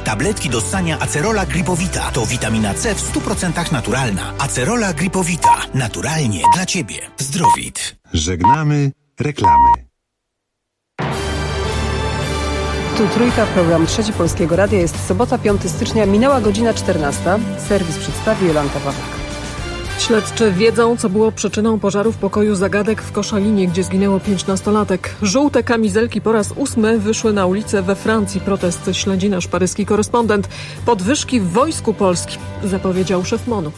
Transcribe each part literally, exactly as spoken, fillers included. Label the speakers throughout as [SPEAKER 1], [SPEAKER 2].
[SPEAKER 1] Tabletki do ssania Acerola Gripowita. To witamina C w stu procentach naturalna. Acerola Gripowita. Naturalnie dla Ciebie. Zdrowit.
[SPEAKER 2] Żegnamy reklamy.
[SPEAKER 3] Tu Trójka, program Trzeci Polskiego Radia. Jest sobota, piątego stycznia, minęła godzina czternasta. Serwis przedstawi Jolanta Pawlak.
[SPEAKER 4] Śledczy wiedzą, co było przyczyną pożaru w pokoju zagadek w Koszalinie, gdzie zginęło pięć nastolatek. Żółte kamizelki po raz ósmy wyszły na ulicę we Francji. Protest śledzi nasz paryski korespondent. Podwyżki w Wojsku Polskim, zapowiedział szef MON-u.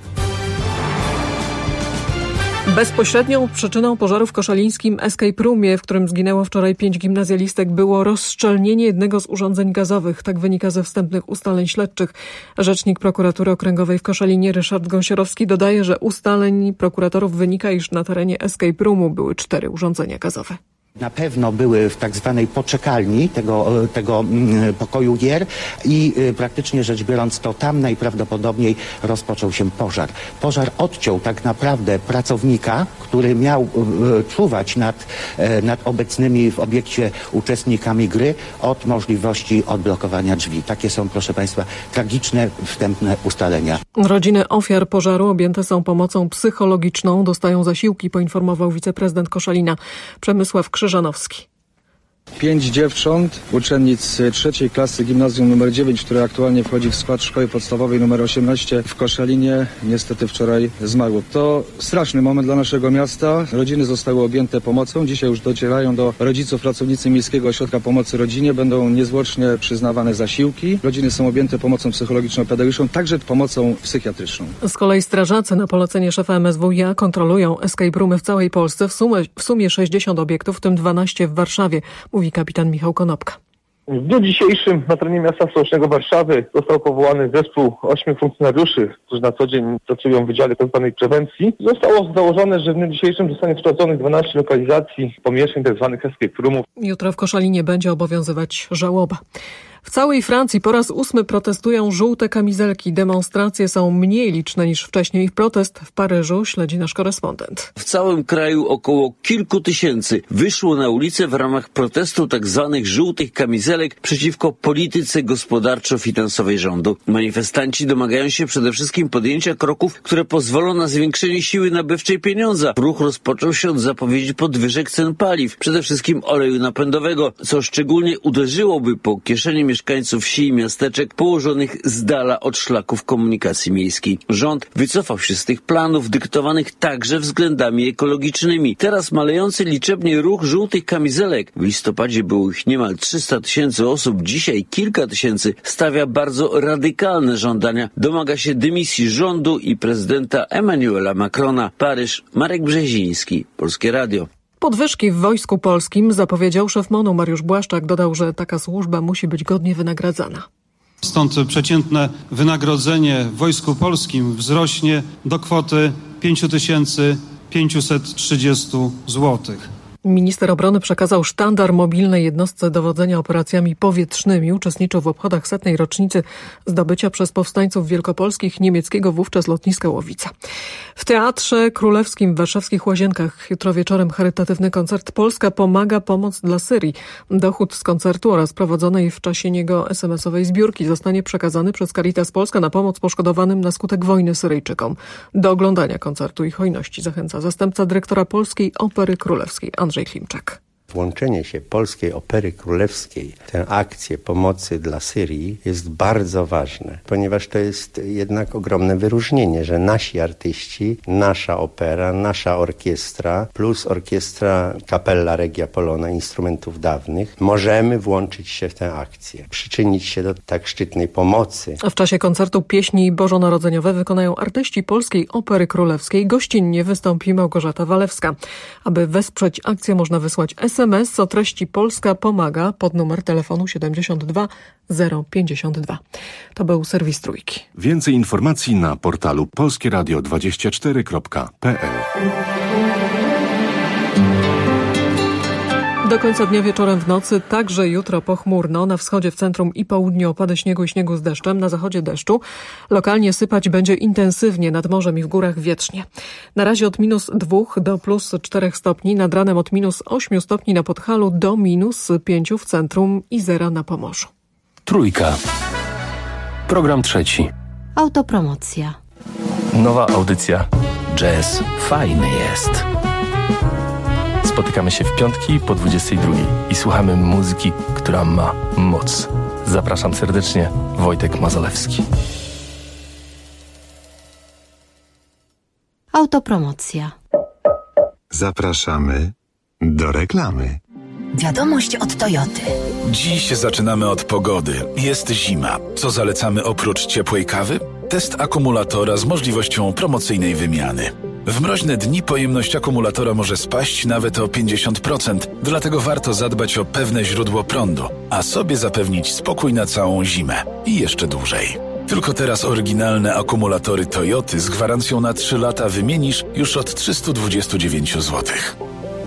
[SPEAKER 4] Bezpośrednią przyczyną pożaru w koszalińskim escape roomie, w którym zginęło wczoraj pięć gimnazjalistek, było rozszczelnienie jednego z urządzeń gazowych. Tak wynika ze wstępnych ustaleń śledczych. Rzecznik prokuratury okręgowej w Koszalinie Ryszard Gąsiorowski dodaje, że ustaleń prokuratorów wynika, iż na terenie escape roomu były cztery urządzenia gazowe.
[SPEAKER 5] Na pewno były w tak zwanej poczekalni tego, tego pokoju gier i praktycznie rzecz biorąc to tam najprawdopodobniej rozpoczął się pożar. Pożar odciął tak naprawdę pracownika, który miał czuwać nad, nad obecnymi w obiekcie uczestnikami gry od możliwości odblokowania drzwi. Takie są, proszę Państwa, tragiczne wstępne ustalenia.
[SPEAKER 4] Rodziny ofiar pożaru objęte są pomocą psychologiczną, dostają zasiłki, poinformował wiceprezydent Koszalina Przemysław Krzyżanowski.
[SPEAKER 6] Pięć dziewcząt, uczennic trzeciej klasy gimnazjum numer dziewięć, które aktualnie wchodzi w skład szkoły podstawowej numer osiemnaście w Koszalinie, niestety wczoraj zmarło. To straszny moment dla naszego miasta. Rodziny zostały objęte pomocą. Dzisiaj już docierają do rodziców pracownicy Miejskiego Ośrodka Pomocy Rodzinie. Będą niezwłocznie przyznawane zasiłki. Rodziny są objęte pomocą psychologiczno-pedagogiczną, także pomocą psychiatryczną.
[SPEAKER 4] Z kolei strażacy na polecenie szefa M S W iA kontrolują escape roomy w całej Polsce. W sumie, w sumie sześćdziesiąt obiektów, w tym dwanaście w Warszawie, mówi kapitan Michał Konopka.
[SPEAKER 7] W dniu dzisiejszym na terenie miasta stołecznego Warszawy został powołany zespół ośmiu funkcjonariuszy, którzy na co dzień pracują w Wydziale tzw. Prewencji. Zostało założone, że w dniu dzisiejszym zostanie sprawdzonych dwanaście lokalizacji pomieszczeń tzw. escape roomów.
[SPEAKER 4] Jutro w Koszalinie będzie obowiązywać żałoba. W całej Francji po raz ósmy protestują żółte kamizelki. Demonstracje są mniej liczne niż wcześniej. Protest w Paryżu śledzi nasz korespondent.
[SPEAKER 8] W całym kraju około kilku tysięcy wyszło na ulicę w ramach protestu tzw. żółtych kamizelek przeciwko polityce gospodarczo-finansowej rządu. Manifestanci domagają się przede wszystkim podjęcia kroków, które pozwolą na zwiększenie siły nabywczej pieniądza. Ruch rozpoczął się od zapowiedzi podwyżek cen paliw, przede wszystkim oleju napędowego, co szczególnie uderzyłoby po kieszeni mieszkańców wsi i miasteczek położonych z dala od szlaków komunikacji miejskiej. Rząd wycofał się z tych planów dyktowanych także względami ekologicznymi. Teraz malejący liczebnie ruch żółtych kamizelek, w listopadzie było ich niemal trzysta tysięcy osób, dzisiaj kilka tysięcy, stawia bardzo radykalne żądania. Domaga się dymisji rządu i prezydenta Emmanuela Macrona. Paryż, Marek Brzeziński, Polskie Radio.
[SPEAKER 4] Podwyżki w Wojsku Polskim zapowiedział szef MON-u Mariusz Błaszczak. Dodał, że taka służba musi być godnie wynagradzana.
[SPEAKER 9] Stąd przeciętne wynagrodzenie w Wojsku Polskim wzrośnie do kwoty pięć tysięcy pięćset trzydzieści złotych.
[SPEAKER 4] Minister obrony przekazał sztandar mobilnej jednostce dowodzenia operacjami powietrznymi. Uczestniczył w obchodach setnej rocznicy zdobycia przez powstańców wielkopolskich niemieckiego wówczas lotniska Łowica. W Teatrze Królewskim w warszawskich Łazienkach jutro wieczorem charytatywny koncert Polska pomaga, pomoc dla Syrii. Dochód z koncertu oraz prowadzonej w czasie niego es em esowej zbiórki zostanie przekazany przez Caritas Polska na pomoc poszkodowanym na skutek wojny Syryjczykom. Do oglądania koncertu i hojności zachęca zastępca dyrektora Polskiej Opery Królewskiej Andrzej Klimczak.
[SPEAKER 10] Włączenie się Polskiej Opery Królewskiej w tę akcję pomocy dla Syrii jest bardzo ważne, ponieważ to jest jednak ogromne wyróżnienie, że nasi artyści, nasza opera, nasza orkiestra plus orkiestra Cappella Regia Polona instrumentów dawnych możemy włączyć się w tę akcję, przyczynić się do tak szczytnej pomocy.
[SPEAKER 4] A w czasie koncertu pieśni bożonarodzeniowe wykonają artyści Polskiej Opery Królewskiej. Gościnnie wystąpi Małgorzata Walewska. Aby wesprzeć akcję można wysłać es em es o treści Polska pomaga pod numer telefonu siedemdziesiąt dwa zero pięćdziesiąt dwa. To był serwis Trójki.
[SPEAKER 2] Więcej informacji na portalu polskieradio dwadzieścia cztery kropka pe el.
[SPEAKER 4] Do końca dnia wieczorem w nocy, także jutro pochmurno. Na wschodzie, w centrum i południu opady śniegu i śniegu z deszczem. Na zachodzie deszczu. Lokalnie sypać będzie intensywnie, nad morzem i w górach wietrznie. Na razie od minus dwóch do plus czterech stopni. Nad ranem od minus ośmiu stopni na Podhalu do minus pięciu w centrum i zera na Pomorzu.
[SPEAKER 1] Trójka.
[SPEAKER 11] Program trzeci.
[SPEAKER 12] Autopromocja.
[SPEAKER 11] Nowa audycja. Jazz fajny jest. Spotykamy się w piątki po dwudziestej drugiej i słuchamy muzyki, która ma moc. Zapraszam serdecznie, Wojtek Mazolewski.
[SPEAKER 12] Autopromocja.
[SPEAKER 13] Zapraszamy do reklamy.
[SPEAKER 14] Wiadomość od Toyoty.
[SPEAKER 15] Dziś zaczynamy od pogody. Jest zima. Co zalecamy oprócz ciepłej kawy? Test akumulatora z możliwością promocyjnej wymiany. W mroźne dni pojemność akumulatora może spaść nawet o pięćdziesiąt procent, dlatego warto zadbać o pewne źródło prądu, a sobie zapewnić spokój na całą zimę i jeszcze dłużej. Tylko teraz oryginalne akumulatory Toyoty z gwarancją na trzy lata wymienisz już od trzysta dwadzieścia dziewięć złotych.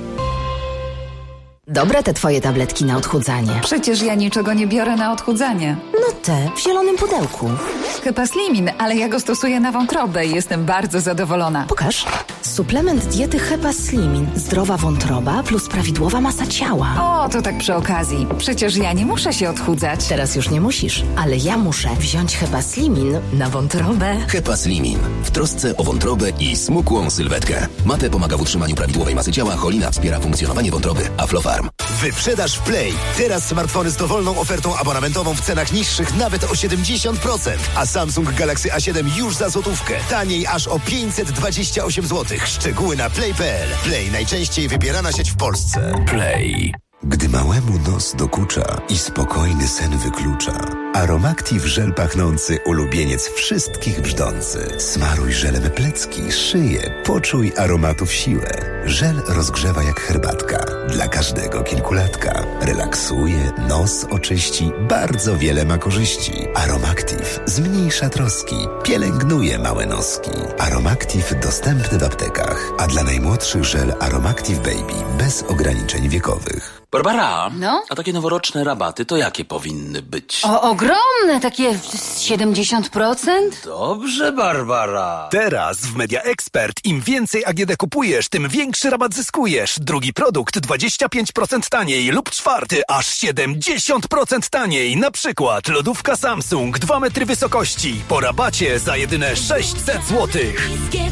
[SPEAKER 14] Dobre te twoje tabletki na odchudzanie.
[SPEAKER 16] Przecież ja niczego nie biorę na odchudzanie.
[SPEAKER 14] No te, w zielonym pudełku.
[SPEAKER 16] Hepaslimin, ale ja go stosuję na wątrobę i jestem bardzo zadowolona.
[SPEAKER 14] Pokaż. Suplement diety Hepaslimin. Zdrowa wątroba plus prawidłowa masa ciała.
[SPEAKER 16] O, to tak przy okazji. Przecież ja nie muszę się odchudzać.
[SPEAKER 14] Teraz już nie musisz, ale ja muszę wziąć Hepaslimin na wątrobę.
[SPEAKER 17] Hepaslimin. W trosce o wątrobę i smukłą sylwetkę. Mate pomaga w utrzymaniu prawidłowej masy ciała, cholina wspiera funkcjonowanie wątroby, a Aflofarm.
[SPEAKER 18] Wyprzedaż w Play. Teraz smartfony z dowolną ofertą abonamentową w cenach niższych nawet o siedemdziesiąt procent. A Samsung Galaxy A siedem już za złotówkę. Taniej aż o pięćset dwadzieścia osiem złotych. Szczegóły na play kropka p l. Play, najczęściej wybierana sieć w Polsce.
[SPEAKER 17] Play.
[SPEAKER 18] Gdy małemu nos dokucza i spokojny sen wyklucza, Aromactive żel pachnący, ulubieniec wszystkich brzdący. Smaruj żelem plecki, szyję, poczuj aromatów siłę. Żel rozgrzewa jak herbatka, dla każdego kilkulatka. Relaksuje, nos oczyści, bardzo wiele ma korzyści. Aromactive zmniejsza troski, pielęgnuje małe noski. Aromactive dostępny w aptekach, a dla najmłodszych żel Aromactive Baby bez ograniczeń wiekowych.
[SPEAKER 19] Barbara,
[SPEAKER 20] no?
[SPEAKER 19] A takie noworoczne rabaty to jakie powinny być?
[SPEAKER 20] O, ogromne, takie siedemdziesiąt procent?
[SPEAKER 19] Dobrze, Barbara.
[SPEAKER 21] Teraz w Media Expert im więcej A G D kupujesz, tym większy rabat zyskujesz. Drugi produkt dwadzieścia pięć procent taniej lub czwarty aż siedemdziesiąt procent taniej. Na przykład lodówka Samsung dwa metry wysokości po rabacie za jedyne sześćset złotych.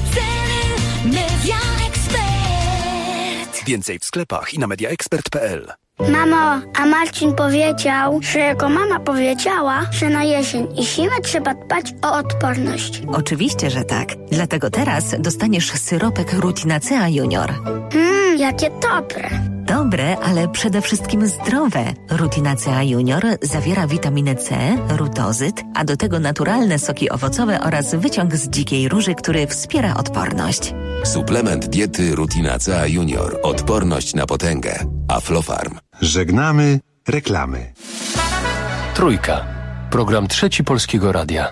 [SPEAKER 21] Media Expert. Więcej w sklepach i na media expert kropka p l.
[SPEAKER 22] Mamo, a Marcin powiedział, że jego mama powiedziała, że na jesień i zimę trzeba dbać o odporność.
[SPEAKER 14] Oczywiście, że tak. Dlatego teraz dostaniesz syropek Rutinacea Junior.
[SPEAKER 22] Mmm, jakie dobre.
[SPEAKER 14] Dobre, ale przede wszystkim zdrowe. Rutinacea Junior zawiera witaminę C, rutozyt, a do tego naturalne soki owocowe oraz wyciąg z dzikiej róży, który wspiera odporność.
[SPEAKER 17] Suplement diety Rutinacea Junior. Odporność na potęgę. Aflofarm.
[SPEAKER 13] Żegnamy reklamy.
[SPEAKER 11] Trójka. Program trzeci Polskiego Radia.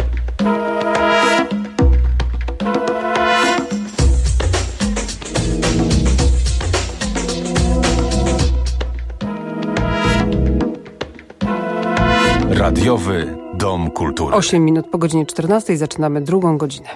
[SPEAKER 2] Radiowy Dom Kultury.
[SPEAKER 3] osiem minut po godzinie czternastej zaczynamy drugą godzinę.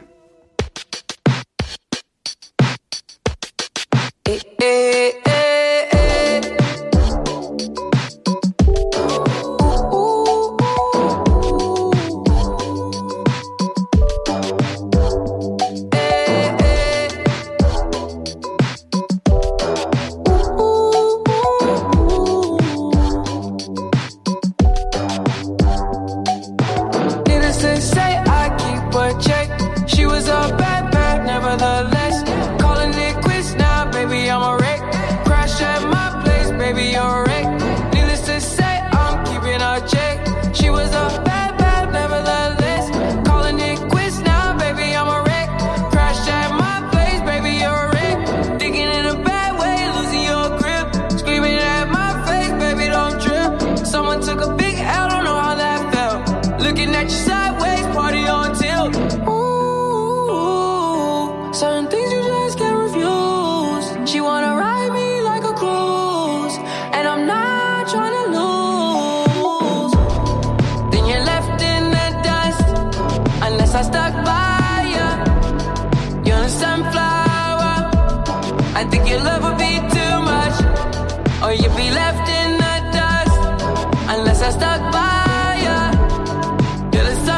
[SPEAKER 23] I stuck by ya. You're the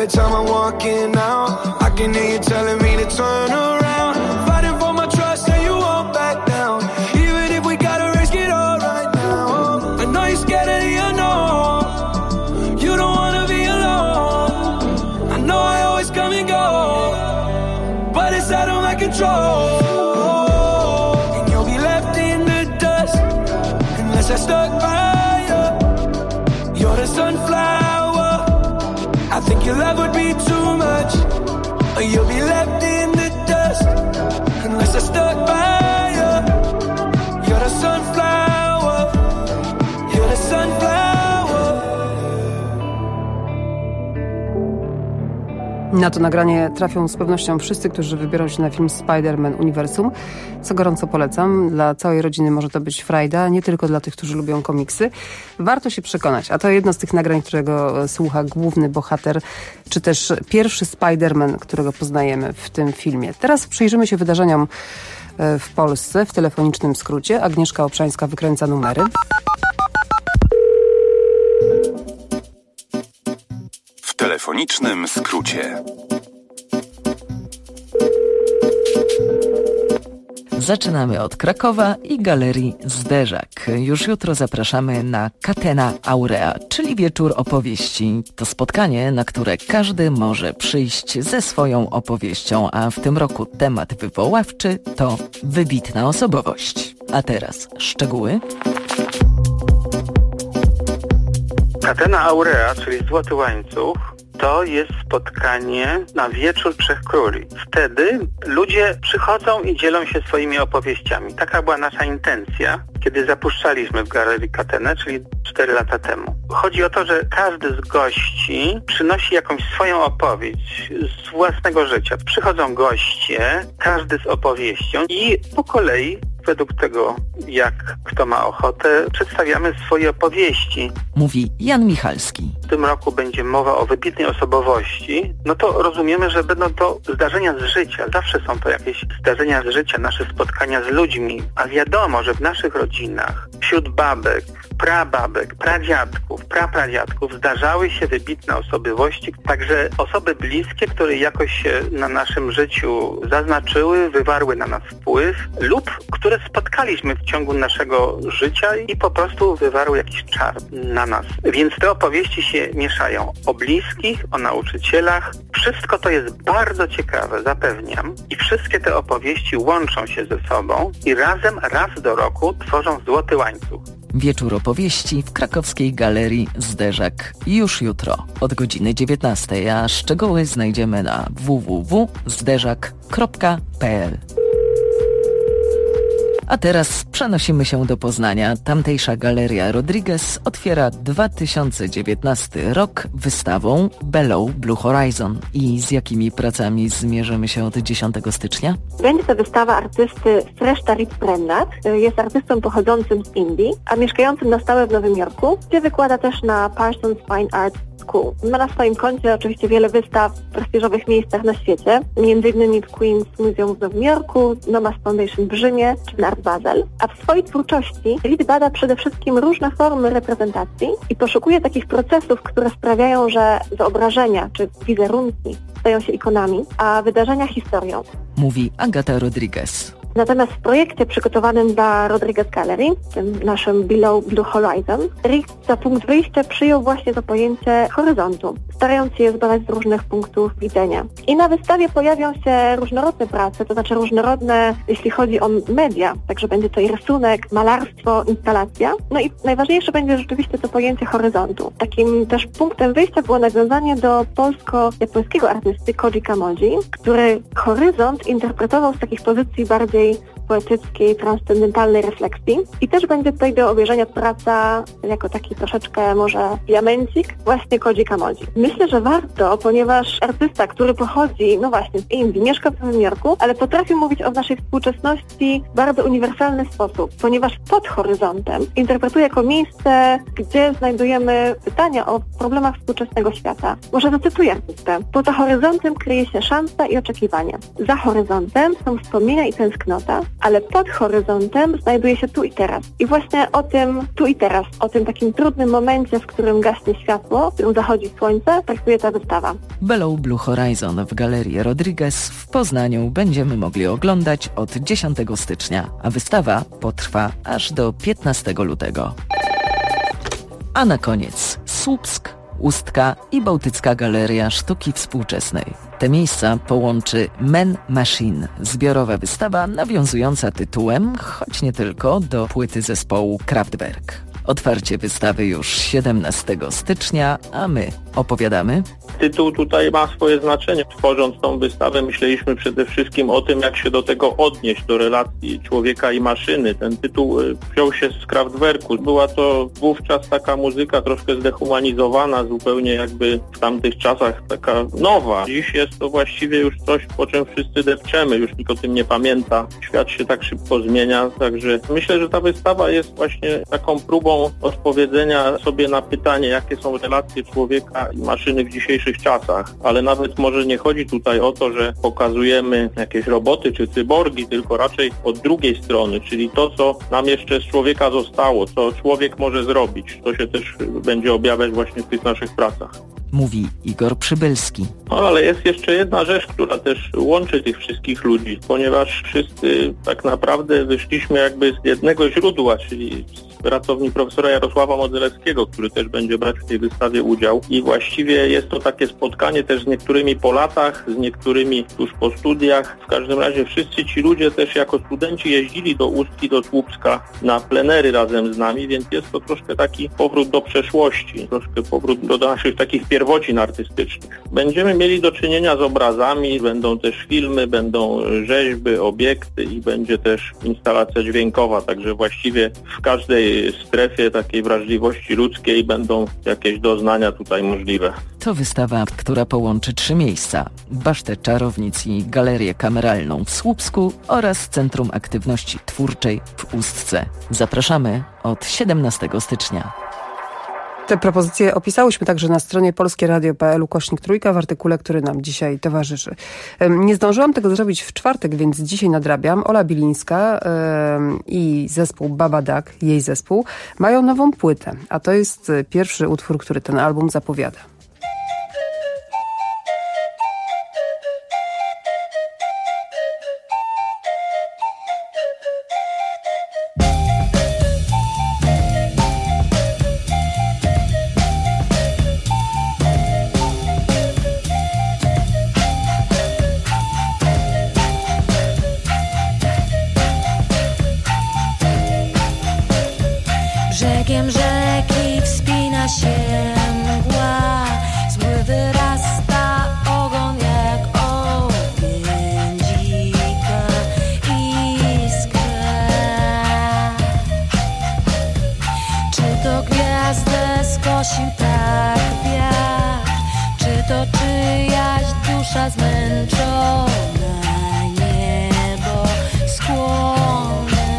[SPEAKER 5] every time I'm walking out. I can hear you telling me to turn around. Fighting for my trust and you won't back down. Even if we gotta risk it all right now. I know you're scared of the unknown. You don't wanna be alone. I know I always come and go, but it's out of my control. And you'll be left in the dust unless I stuck by you. You're the sunflower. I think your love would be too much. Or you'll be left in the dust unless I stuck by you. You're the sunflower. You're the sunflower.
[SPEAKER 3] Na to nagranie trafią z pewnością wszyscy, którzy wybiorą się na film Spider-Man Uniwersum, co gorąco polecam. Dla całej rodziny może to być frajda, nie tylko dla tych, którzy lubią komiksy. Warto się przekonać, a to jedno z tych nagrań, którego słucha główny bohater, czy też pierwszy Spider-Man, którego poznajemy w tym filmie. Teraz przyjrzymy się wydarzeniom w Polsce w telefonicznym skrócie. Agnieszka Obszańska wykręca numery.
[SPEAKER 2] W telefonicznym skrócie.
[SPEAKER 6] Zaczynamy od Krakowa i Galerii Zderzak. Już jutro zapraszamy na Catena Aurea, czyli wieczór opowieści. To spotkanie, na które każdy może przyjść ze swoją opowieścią, a w tym roku temat wywoławczy to wybitna osobowość. A teraz szczegóły.
[SPEAKER 23] Catena Aurea, czyli Złoty Łańcuch, to jest spotkanie na Wieczór Trzech Króli. Wtedy ludzie przychodzą i dzielą się swoimi opowieściami. Taka była nasza intencja, kiedy zapuszczaliśmy w Galerii Catenę, czyli cztery lata temu. Chodzi o to, że każdy z gości przynosi jakąś swoją opowieść z własnego życia. Przychodzą goście, każdy z opowieścią i po kolei według tego, jak kto ma ochotę, przedstawiamy swoje opowieści.
[SPEAKER 6] Mówi Jan Michalski.
[SPEAKER 23] W tym roku będzie mowa o wybitnej osobowości. No to rozumiemy, że będą to zdarzenia z życia. Zawsze są to jakieś zdarzenia z życia, nasze spotkania z ludźmi. A wiadomo, że w naszych rodzinach, wśród babek, prababek, pradziadków, prapradziadków zdarzały się wybitne osobowości, także osoby bliskie, które jakoś się na naszym życiu zaznaczyły, wywarły na nas wpływ lub które spotkaliśmy w ciągu naszego życia i po prostu wywarły jakiś czar na nas. Więc te opowieści się mieszają o bliskich, o nauczycielach. Wszystko to jest bardzo ciekawe, zapewniam. I wszystkie te opowieści łączą się ze sobą i razem raz do roku tworzą Złoty Łańcuch.
[SPEAKER 6] Wieczór opowieści w krakowskiej Galerii Zderzak już jutro od godziny dziewiętnastej, a szczegóły znajdziemy na w w w kropka zderzak kropka p l. A teraz przenosimy się do Poznania. Tamtejsza Galeria Rodriguez otwiera dwa tysiące dziewiętnasty rok wystawą Below Blue Horizon. I z jakimi pracami zmierzymy się od dziesiątego stycznia?
[SPEAKER 24] Będzie to wystawa artysty Sreszta Ripprennat. Jest artystą pochodzącym z Indii, a mieszkającym na stałe w Nowym Jorku, gdzie wykłada też na Parsons Fine Arts School. Ma na swoim koncie oczywiście wiele wystaw w prestiżowych miejscach na świecie, między innymi w Queen's Museum w Nowym Jorku, Nomas Foundation w Rzymie czy w Art Basel. A w swojej twórczości Rit bada przede wszystkim różne formy reprezentacji i poszukuje takich procesów, które sprawiają, że wyobrażenia czy wizerunki stają się ikonami, a wydarzenia historią.
[SPEAKER 6] Mówi Agata Rodriguez.
[SPEAKER 24] Natomiast w projekcie przygotowanym dla Rodriguez Gallery, tym naszym Below Blue Horizon, Rick za punkt wyjścia przyjął właśnie to pojęcie horyzontu, starając się je zbadać z różnych punktów widzenia. I na wystawie pojawią się różnorodne prace, to znaczy różnorodne, jeśli chodzi o media, także będzie to i rysunek, malarstwo, instalacja. No i najważniejsze będzie rzeczywiście to pojęcie horyzontu. Takim też punktem wyjścia było nawiązanie do polsko-japońskiego artysty Koji Kamoji, który horyzont interpretował z takich pozycji bardziej poetyckiej, transcendentalnej refleksji. I też będzie tutaj do obejrzenia praca jako taki troszeczkę może diamencik właśnie Koji Kamoji. Myślę, że warto, ponieważ artysta, który pochodzi, no właśnie z Indii, mieszka w Nowym Jorku, ale potrafi mówić o naszej współczesności w bardzo uniwersalny sposób, ponieważ pod horyzontem interpretuje jako miejsce, gdzie znajdujemy pytania o problemach współczesnego świata. Może zacytuję artystę. Poza horyzontem kryje się szansa i oczekiwania. Za horyzontem są wspomnienia i tęsknota, ale pod horyzontem znajduje się tu i teraz. I właśnie o tym tu i teraz, o tym takim trudnym momencie, w którym gaśnie światło, w którym zachodzi słońce, traktuje ta wystawa.
[SPEAKER 6] Below Blue Horizon w Galerii Rodriguez w Poznaniu będziemy mogli oglądać od dziesiątego stycznia, a wystawa potrwa aż do piętnastego lutego. A na koniec Słupsk, Ustka i Bałtycka Galeria Sztuki Współczesnej. Te miejsca połączy Men Machine, zbiorowa wystawa nawiązująca tytułem, choć nie tylko, do płyty zespołu Kraftwerk. Otwarcie wystawy już siedemnastego stycznia, a my opowiadamy.
[SPEAKER 7] Tytuł tutaj ma swoje znaczenie. Tworząc tą wystawę myśleliśmy przede wszystkim o tym, jak się do tego odnieść, do relacji człowieka i maszyny. Ten tytuł wziął się z Kraftwerku. Była to wówczas taka muzyka troszkę zdehumanizowana, zupełnie jakby w tamtych czasach taka nowa. Dziś jest to właściwie już coś, po czym wszyscy depczemy, już nikt o tym nie pamięta. Świat się tak szybko zmienia, także myślę, że ta wystawa jest właśnie taką próbą odpowiedzenia sobie na pytanie, jakie są relacje człowieka i maszyny w dzisiejszych czasach. Ale nawet może nie chodzi tutaj o to, że pokazujemy jakieś roboty czy cyborgi, tylko raczej od drugiej strony, czyli to, co nam jeszcze z człowieka zostało, co człowiek może zrobić. To się też będzie objawiać właśnie w tych naszych pracach.
[SPEAKER 6] Mówi Igor Przybylski.
[SPEAKER 7] No, ale jest jeszcze jedna rzecz, która też łączy tych wszystkich ludzi, ponieważ wszyscy tak naprawdę wyszliśmy jakby z jednego źródła, czyli z pracowni profesora Jarosława Modzelewskiego, który też będzie brać w tej wystawie udział. I właściwie jest to takie spotkanie też z niektórymi po latach, z niektórymi tuż po studiach. W każdym razie wszyscy ci ludzie też jako studenci jeździli do Ustki, do Słupska na plenery razem z nami, więc jest to troszkę taki powrót do przeszłości, troszkę powrót do naszych takich pierwocin artystycznych. Będziemy mieli do czynienia z obrazami, będą też filmy, będą rzeźby, obiekty i będzie też instalacja dźwiękowa, także właściwie w każdej strefie takiej wrażliwości ludzkiej będą jakieś doznania tutaj możliwe.
[SPEAKER 6] To wystawa, która połączy trzy miejsca. Basztę Czarownic i Galerię Kameralną w Słupsku oraz Centrum Aktywności Twórczej w Ustce. Zapraszamy od siedemnastego stycznia.
[SPEAKER 3] Te propozycje opisałyśmy także na stronie polskieradio kropka p l ukośnik trójka w artykule, który nam dzisiaj towarzyszy. Nie zdążyłam tego zrobić w czwartek, więc dzisiaj nadrabiam. Ola Bilińska i zespół Baba Duck, jej zespół, mają nową płytę, a to jest pierwszy utwór, który ten album zapowiada.
[SPEAKER 8] Brzegiem rzeki wspina się mgła, zły wyrasta ogon jak ogień dzika iskra. Czy to gwiazdę skosił tak wiatr, czy to czyjaś dusza zmęczona, niebo skłonne.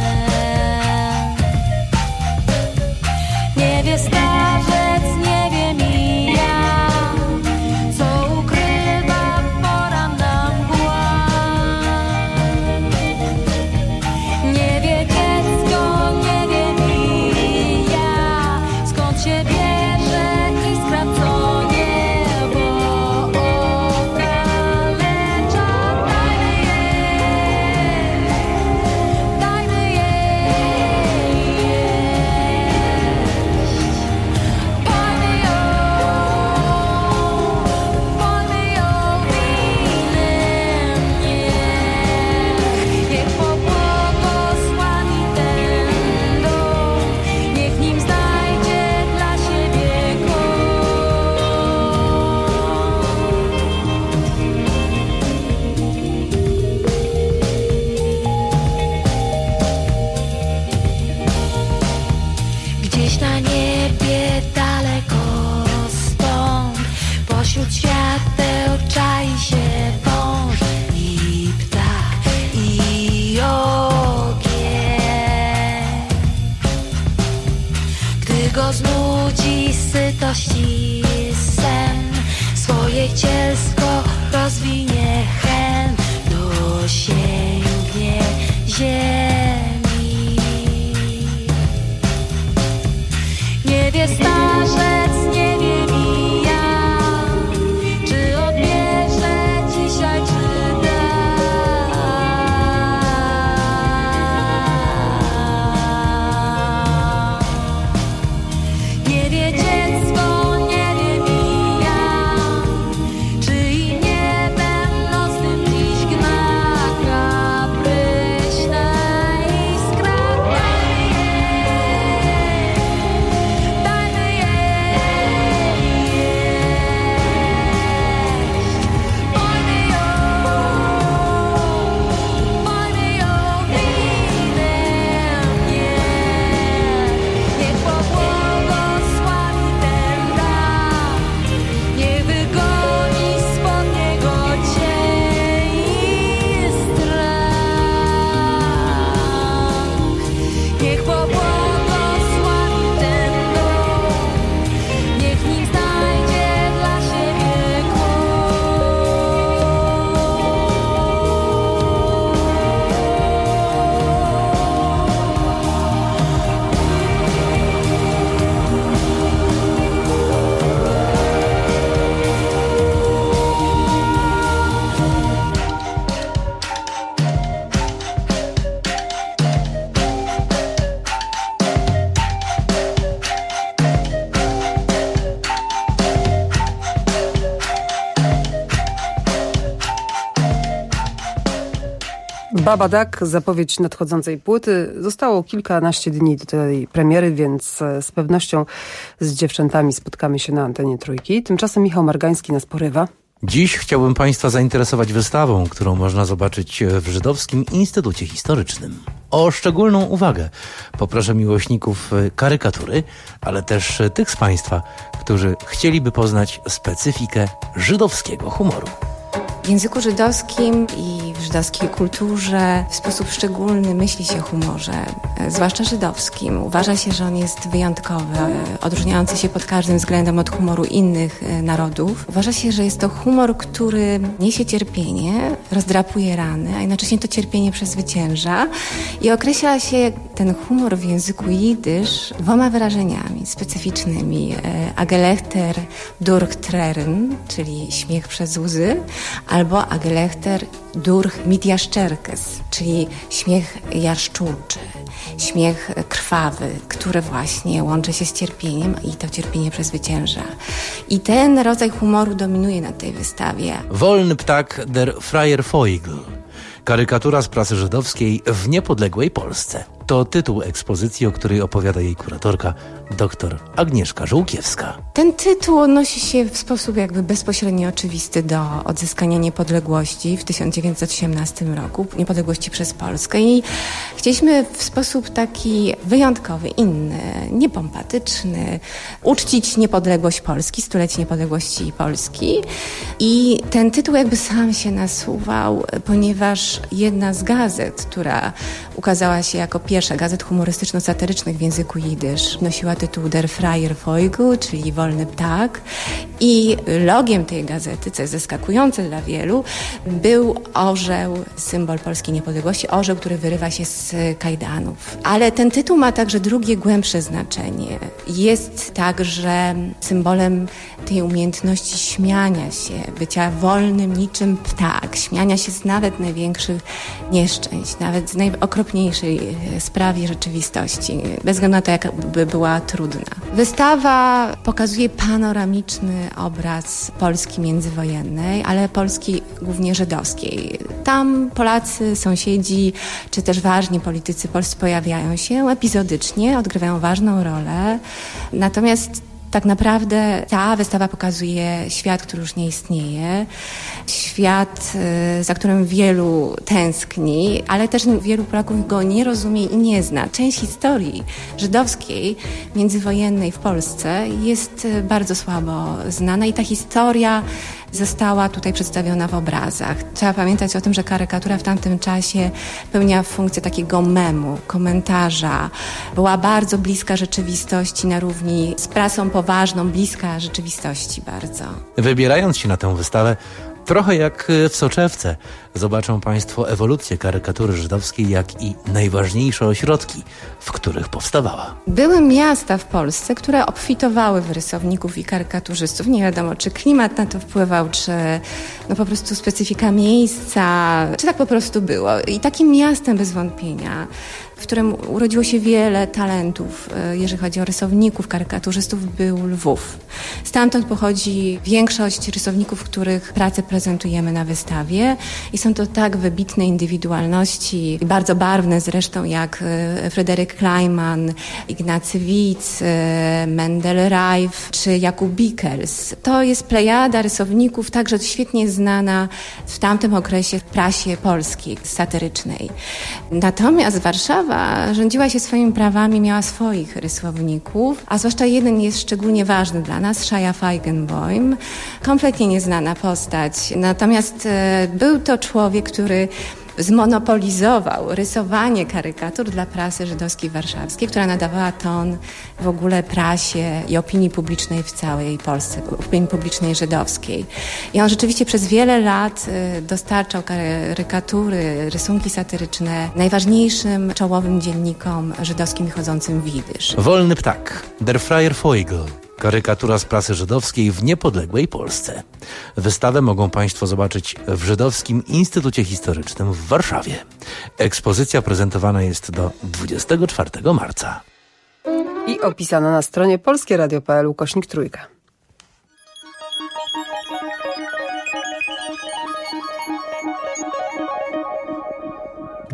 [SPEAKER 8] Nie wie starzec, nie wie mi ja, co ukrywa poranna mgła. Nie wie dziecko, nie wie mi ja, skąd się bierze iskra, co niebo okalecza. Dajmy jej, dajmy jej. Gdzieś na niebie daleko stąd, pośród świateł czai się wąż i ptak i ogień. Gdy go znudzi sytości sen, swoje cielsko rozwinie hen, dosięgnie ziemi.
[SPEAKER 3] Baba Duck, zapowiedź nadchodzącej płyty. Zostało kilkanaście dni do tej premiery, więc z pewnością z dziewczętami spotkamy się na antenie Trójki. Tymczasem Michał Margański nas porywa.
[SPEAKER 1] Dziś chciałbym Państwa zainteresować wystawą, którą można zobaczyć w Żydowskim Instytucie Historycznym. O szczególną uwagę poproszę miłośników karykatury, ale też tych z Państwa, którzy chcieliby poznać specyfikę żydowskiego humoru.
[SPEAKER 4] W języku żydowskim i w żydowskiej kulturze w sposób szczególny myśli się o humorze, zwłaszcza żydowskim. Uważa się, że on jest wyjątkowy, odróżniający się pod każdym względem od humoru innych narodów. Uważa się, że jest to humor, który niesie cierpienie, rozdrapuje rany, a jednocześnie to cierpienie przezwycięża i określa się ten humor w języku jidysz dwoma wyrażeniami specyficznymi. Agelechter durch Tränen, czyli śmiech przez łzy, albo Agelechter durch Mitjaszczerkes, czyli śmiech jaszczurczy, śmiech krwawy, który właśnie łączy się z cierpieniem i to cierpienie przezwycięża. I ten rodzaj humoru dominuje na tej wystawie.
[SPEAKER 1] Wolny ptak der Freier Vogel. Karykatura z prasy żydowskiej w niepodległej Polsce. To tytuł ekspozycji, o której opowiada jej kuratorka dr Agnieszka Żółkiewska.
[SPEAKER 4] Ten tytuł odnosi się w sposób jakby bezpośrednio oczywisty do odzyskania niepodległości w tysiąc dziewięćset osiemnastym roku, niepodległości przez Polskę i chcieliśmy w sposób taki wyjątkowy, inny, niepompatyczny uczcić niepodległość Polski, stulecie niepodległości Polski i ten tytuł jakby sam się nasuwał, ponieważ jedna z gazet, która ukazała się jako pierwsza gazet humorystyczno-satyrycznych w języku jidysz, nosiła tytuł Der Freier Vogel, czyli Wolny Ptak i logiem tej gazety, co jest zaskakujące dla wielu, był orzeł, symbol polskiej niepodległości, orzeł, który wyrywa się z kajdanów. Ale ten tytuł ma także drugie, głębsze znaczenie. Jest także symbolem tej umiejętności śmiania się, bycia wolnym niczym ptak, śmiania się z nawet największych nieszczęść, nawet z najokropniejszej sprawie rzeczywistości, bez względu na to, jakby była trudna. Wystawa pokazuje panoramiczny obraz Polski międzywojennej, ale Polski głównie żydowskiej. Tam Polacy, sąsiedzi, czy też ważni politycy polscy pojawiają się epizodycznie, odgrywają ważną rolę, natomiast tak naprawdę ta wystawa pokazuje świat, który już nie istnieje, świat, za którym wielu tęskni, ale też wielu Polaków go nie rozumie i nie zna. Część historii żydowskiej, międzywojennej w Polsce jest bardzo słabo znana i ta historia została tutaj przedstawiona w obrazach. Trzeba pamiętać o tym, że karykatura w tamtym czasie pełniała funkcję takiego memu, komentarza. Była bardzo bliska rzeczywistości na równi z prasą poważną, bliska rzeczywistości bardzo.
[SPEAKER 1] Wybierając się na tę wystawę, trochę jak w soczewce, zobaczą Państwo ewolucję karykatury żydowskiej, jak i najważniejsze ośrodki, w których powstawała.
[SPEAKER 4] Były miasta w Polsce, które obfitowały w rysowników i karykaturzystów. Nie wiadomo, czy klimat na to wpływał, czy no po prostu specyfika miejsca, czy tak po prostu było. I takim miastem bez wątpienia, w którym urodziło się wiele talentów, jeżeli chodzi o rysowników, karykaturzystów, był Lwów. Stamtąd pochodzi większość rysowników, których pracę prezentujemy na wystawie i są to tak wybitne indywidualności, bardzo barwne zresztą, jak Fryderyk Kleinman, Ignacy Witz, Mendel Reif czy Jakub Bickels. To jest plejada rysowników, także świetnie znana w tamtym okresie w prasie polskiej, satyrycznej. Natomiast Warszawa rządziła się swoimi prawami, miała swoich rysowników, a zwłaszcza jeden jest szczególnie ważny dla nas, Shaya Feigenboim. Kompletnie nieznana postać. Natomiast e, był to człowiek, który zmonopolizował rysowanie karykatur dla prasy żydowskiej warszawskiej, która nadawała ton w ogóle prasie i opinii publicznej w całej Polsce, opinii publicznej żydowskiej. I on rzeczywiście przez wiele lat dostarczał karykatury, rysunki satyryczne najważniejszym czołowym dziennikom żydowskim chodzącym w jidysz.
[SPEAKER 1] Wolny ptak, der Freier Vogel. Karykatura z prasy żydowskiej w niepodległej Polsce. Wystawę mogą Państwo zobaczyć w Żydowskim Instytucie Historycznym w Warszawie. Ekspozycja prezentowana jest do dwudziestego czwartego marca.
[SPEAKER 3] I opisana na stronie polskieradio kropka p l ukośnik trójka.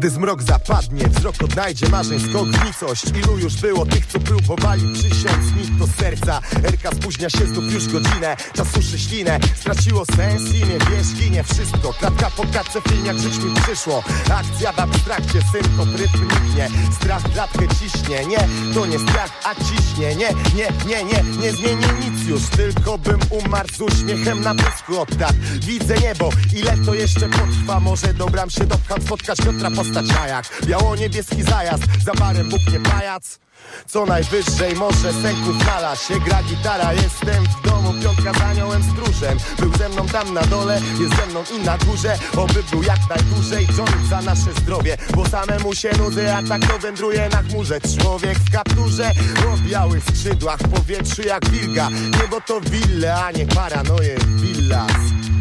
[SPEAKER 9] Gdy zmrok zapadnie, wzrok odnajdzie marzeń skądnicość. Ilu już było tych, co próbowali przysiąc mi do serca. Erka spóźnia się znów już godzinę, czas suszy ślinę. Straciło sens i nie wiesz, ginie wszystko. Klatka po klatce, film jak żyć mi przyszło. Akcja w abstrakcie, syn to rytm niknie. Strach klatkę ciśnie, nie, to nie strach, a ciśnie. Nie, nie, nie, nie, nie zmieni nic już. Tylko bym umarł z uśmiechem na pysku od tak. Widzę niebo, ile to jeszcze potrwa. Może dobram się dopcham, spotkać Piotra postać na jak. Biało-niebieski zajazd, za barem Bóg nie pajac. Co najwyżej może senków nala się gra gitara. Jestem w domu, piątka z aniołem stróżem. Był ze mną tam na dole, jest ze mną i na górze. Oby był jak najdłużej, Johnny za nasze zdrowie. Bo samemu się nudzę, a tak to wędruje na chmurze. Człowiek w kapturze, o białych skrzydłach, w powietrzu jak wilga. Niebo to wille, a nie paranoje villas.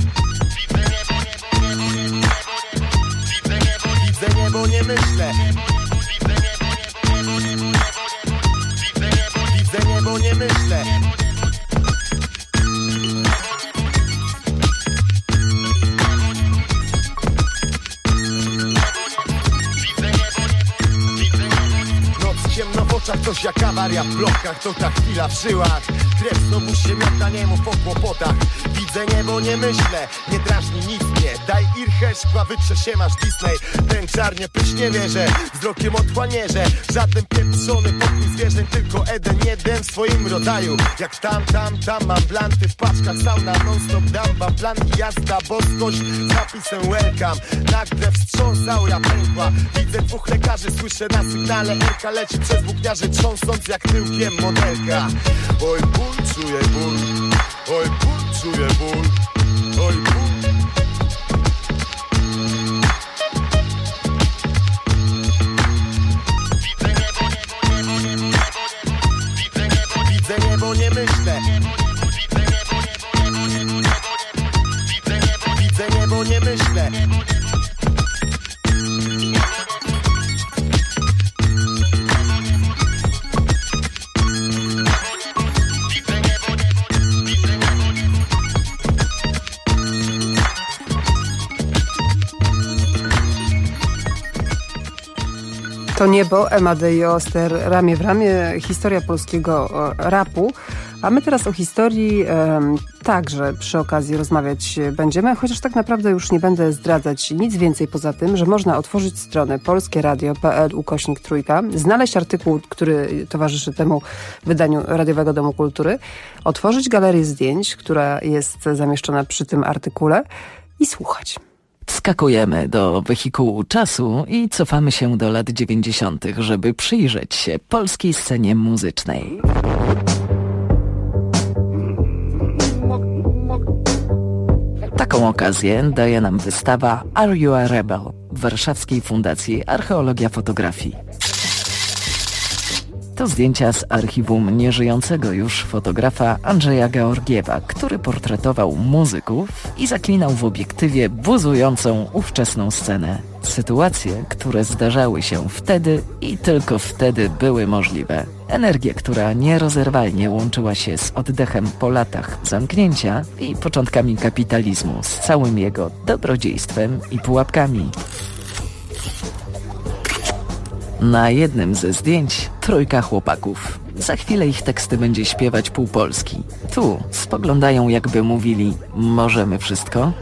[SPEAKER 9] Widzę niebo, nie myślę. Widzę niebo, nie myślę. Noc ciemno w oczach, coś jak awaria w blokach. To ta chwila w żyłach. Krew znowu się miota, nie mów o kłopotach. Widzę niebo, nie myślę. Nie drażni nic mnie. Daj irchę, szkła wytrze się, masz Disney. Ten czarnie pysznie wierzę, wzrokiem otchłanierze. Żaden pieprzony pokój zwierzeń, tylko Eden jeden w swoim rodzaju. Jak tam, tam, tam mam blanty w paczkach. Sauna non-stop, damba, plan i jazda. Boskość z napisem welcome. Nagle wstrząs, aura pękła. Widzę dwóch lekarzy, słyszę na sygnale. Erka leci przez włókniarzy, trząsąc jak tyłkiem modelka. Oj ból, czuję ból. Oj ból, czuję ból. Oj ból. Widzę niebo, nie myślę. Widzę niebo, nie myślę.
[SPEAKER 3] To niebo, Ema i Oster, ramię w ramię, historia polskiego rapu. A my teraz o historii e, także przy okazji rozmawiać będziemy, chociaż tak naprawdę już nie będę zdradzać nic więcej poza tym, że można otworzyć stronę polskieradio.pl ukośnik trójka, znaleźć artykuł, który towarzyszy temu wydaniu Radiowego Domu Kultury, otworzyć galerię zdjęć, która jest zamieszczona przy tym artykule i słuchać.
[SPEAKER 6] Skakujemy do wehikułu czasu i cofamy się do lat dziewięćdziesiątych, żeby przyjrzeć się polskiej scenie muzycznej. Taką okazję daje nam wystawa Are You a Rebel? Warszawskiej Fundacji Archeologia Fotografii. To zdjęcia z archiwum nieżyjącego już fotografa Andrzeja Georgiewa, który portretował muzyków i zaklinał w obiektywie buzującą ówczesną scenę. Sytuacje, które zdarzały się wtedy i tylko wtedy były możliwe. Energię, która nierozerwalnie łączyła się z oddechem po latach zamknięcia i początkami kapitalizmu, z całym jego dobrodziejstwem i pułapkami. Na jednym ze zdjęć trójka chłopaków. Za chwilę ich teksty będzie śpiewać pół Polski. Tu spoglądają, jakby mówili: możemy wszystko?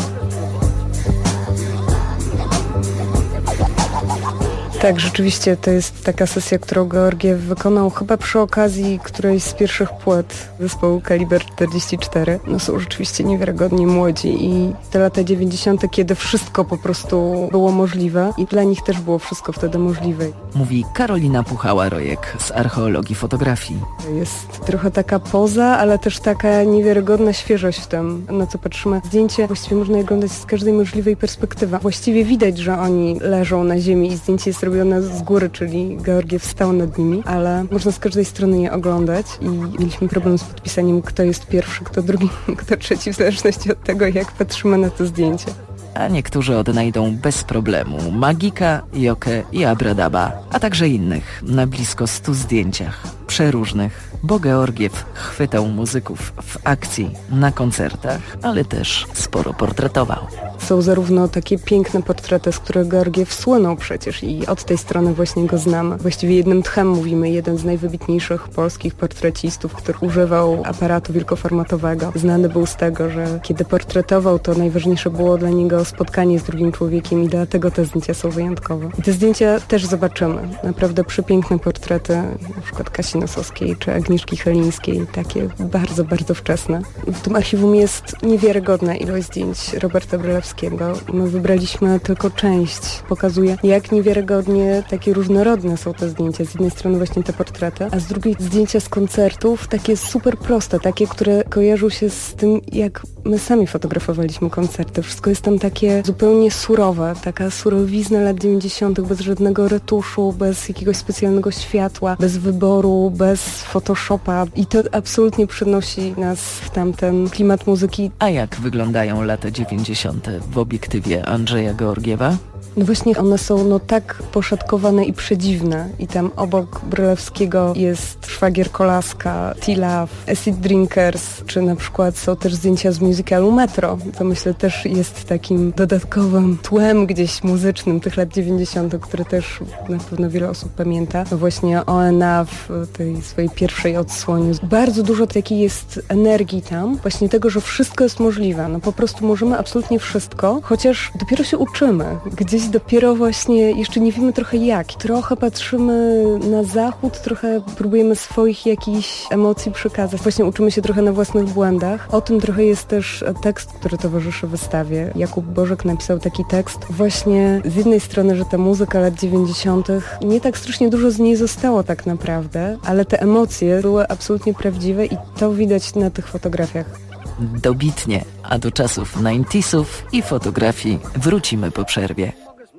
[SPEAKER 10] Tak, rzeczywiście to jest taka sesja, którą Georgiew wykonał chyba przy okazji którejś z pierwszych płyt zespołu Kaliber czterdzieści cztery. No są rzeczywiście niewiarygodnie młodzi i te lata dziewięćdziesiąte, kiedy wszystko po prostu było możliwe i dla nich też było wszystko wtedy możliwe.
[SPEAKER 6] Mówi Karolina Puchała-Rojek z Archeologii Fotografii.
[SPEAKER 10] Jest trochę taka poza, ale też taka niewiarygodna świeżość w tym, na co patrzymy. Zdjęcie właściwie można je oglądać z każdej możliwej perspektywy. Właściwie widać, że oni leżą na ziemi i zdjęcie jest robione z góry, czyli Georgiew stał nad nimi, ale można z każdej strony je oglądać i mieliśmy problem z podpisaniem, kto jest pierwszy, kto drugi, kto trzeci, w zależności od tego, jak patrzymy na to zdjęcie.
[SPEAKER 6] A niektórzy odnajdą bez problemu Magika, Jokę i Abradaba, a także innych na blisko stu zdjęciach, przeróżnych, bo Georgiew chwytał muzyków w akcji, na koncertach, ale też sporo portretował.
[SPEAKER 10] są zarówno takie piękne portrety, z których Georgiew słynął przecież i od tej strony właśnie go znamy. Właściwie jednym tchem mówimy, jeden z najwybitniejszych polskich portrecistów, który używał aparatu wielkoformatowego. Znany był z tego, że kiedy portretował, to najważniejsze było dla niego spotkanie z drugim człowiekiem i dlatego te zdjęcia są wyjątkowe. I te zdjęcia też zobaczymy. Naprawdę przepiękne portrety, na przykład Kasi Nosowskiej czy Agnieszki Chelińskiej, takie bardzo, bardzo wczesne. W tym archiwum jest niewiarygodna ilość zdjęć Roberta Brylewskiego. My wybraliśmy tylko część. Pokazuje, jak niewiarygodnie takie różnorodne są te zdjęcia. Z jednej strony właśnie te portrety, a z drugiej zdjęcia z koncertów, takie super proste, takie, które kojarzą się z tym, jak my sami fotografowaliśmy koncerty. Wszystko jest tam takie zupełnie surowe, taka surowizna lat dziewięćdziesiątych, bez żadnego retuszu, bez jakiegoś specjalnego światła, bez wyboru, bez Photoshopa i to absolutnie przenosi nas w tamten klimat muzyki.
[SPEAKER 6] A jak wyglądają lata dziewięćdziesiąte w obiektywie Andrzeja Georgiewa?
[SPEAKER 10] No właśnie one są no tak poszatkowane i przedziwne i tam obok Brylewskiego jest Szwagier Kolaska, T-Love, Acid Drinkers, czy na przykład są też zdjęcia z musicalu Metro. To myślę też jest takim dodatkowym tłem gdzieś muzycznym tych lat dziewięćdziesiątych, które też na pewno wiele osób pamięta. No właśnie O N A w tej swojej pierwszej odsłonie. Bardzo dużo takiej jest energii tam, właśnie tego, że wszystko jest możliwe. No po prostu możemy absolutnie wszystko, chociaż dopiero się uczymy. Gdzieś dopiero właśnie jeszcze nie wiemy trochę jak. Trochę patrzymy na zachód, trochę próbujemy swoich jakichś emocji przekazać. Właśnie uczymy się trochę na własnych błędach. O tym trochę jest też tekst, który towarzyszy wystawie. Jakub Bożek napisał taki tekst. Właśnie z jednej strony, że ta muzyka lat dziewięćdziesiątych nie tak strasznie dużo z niej zostało tak naprawdę, ale te emocje były absolutnie prawdziwe i to widać na tych fotografiach.
[SPEAKER 6] Dobitnie, a do czasów dziewięćdziesiątych i fotografii wrócimy po przerwie.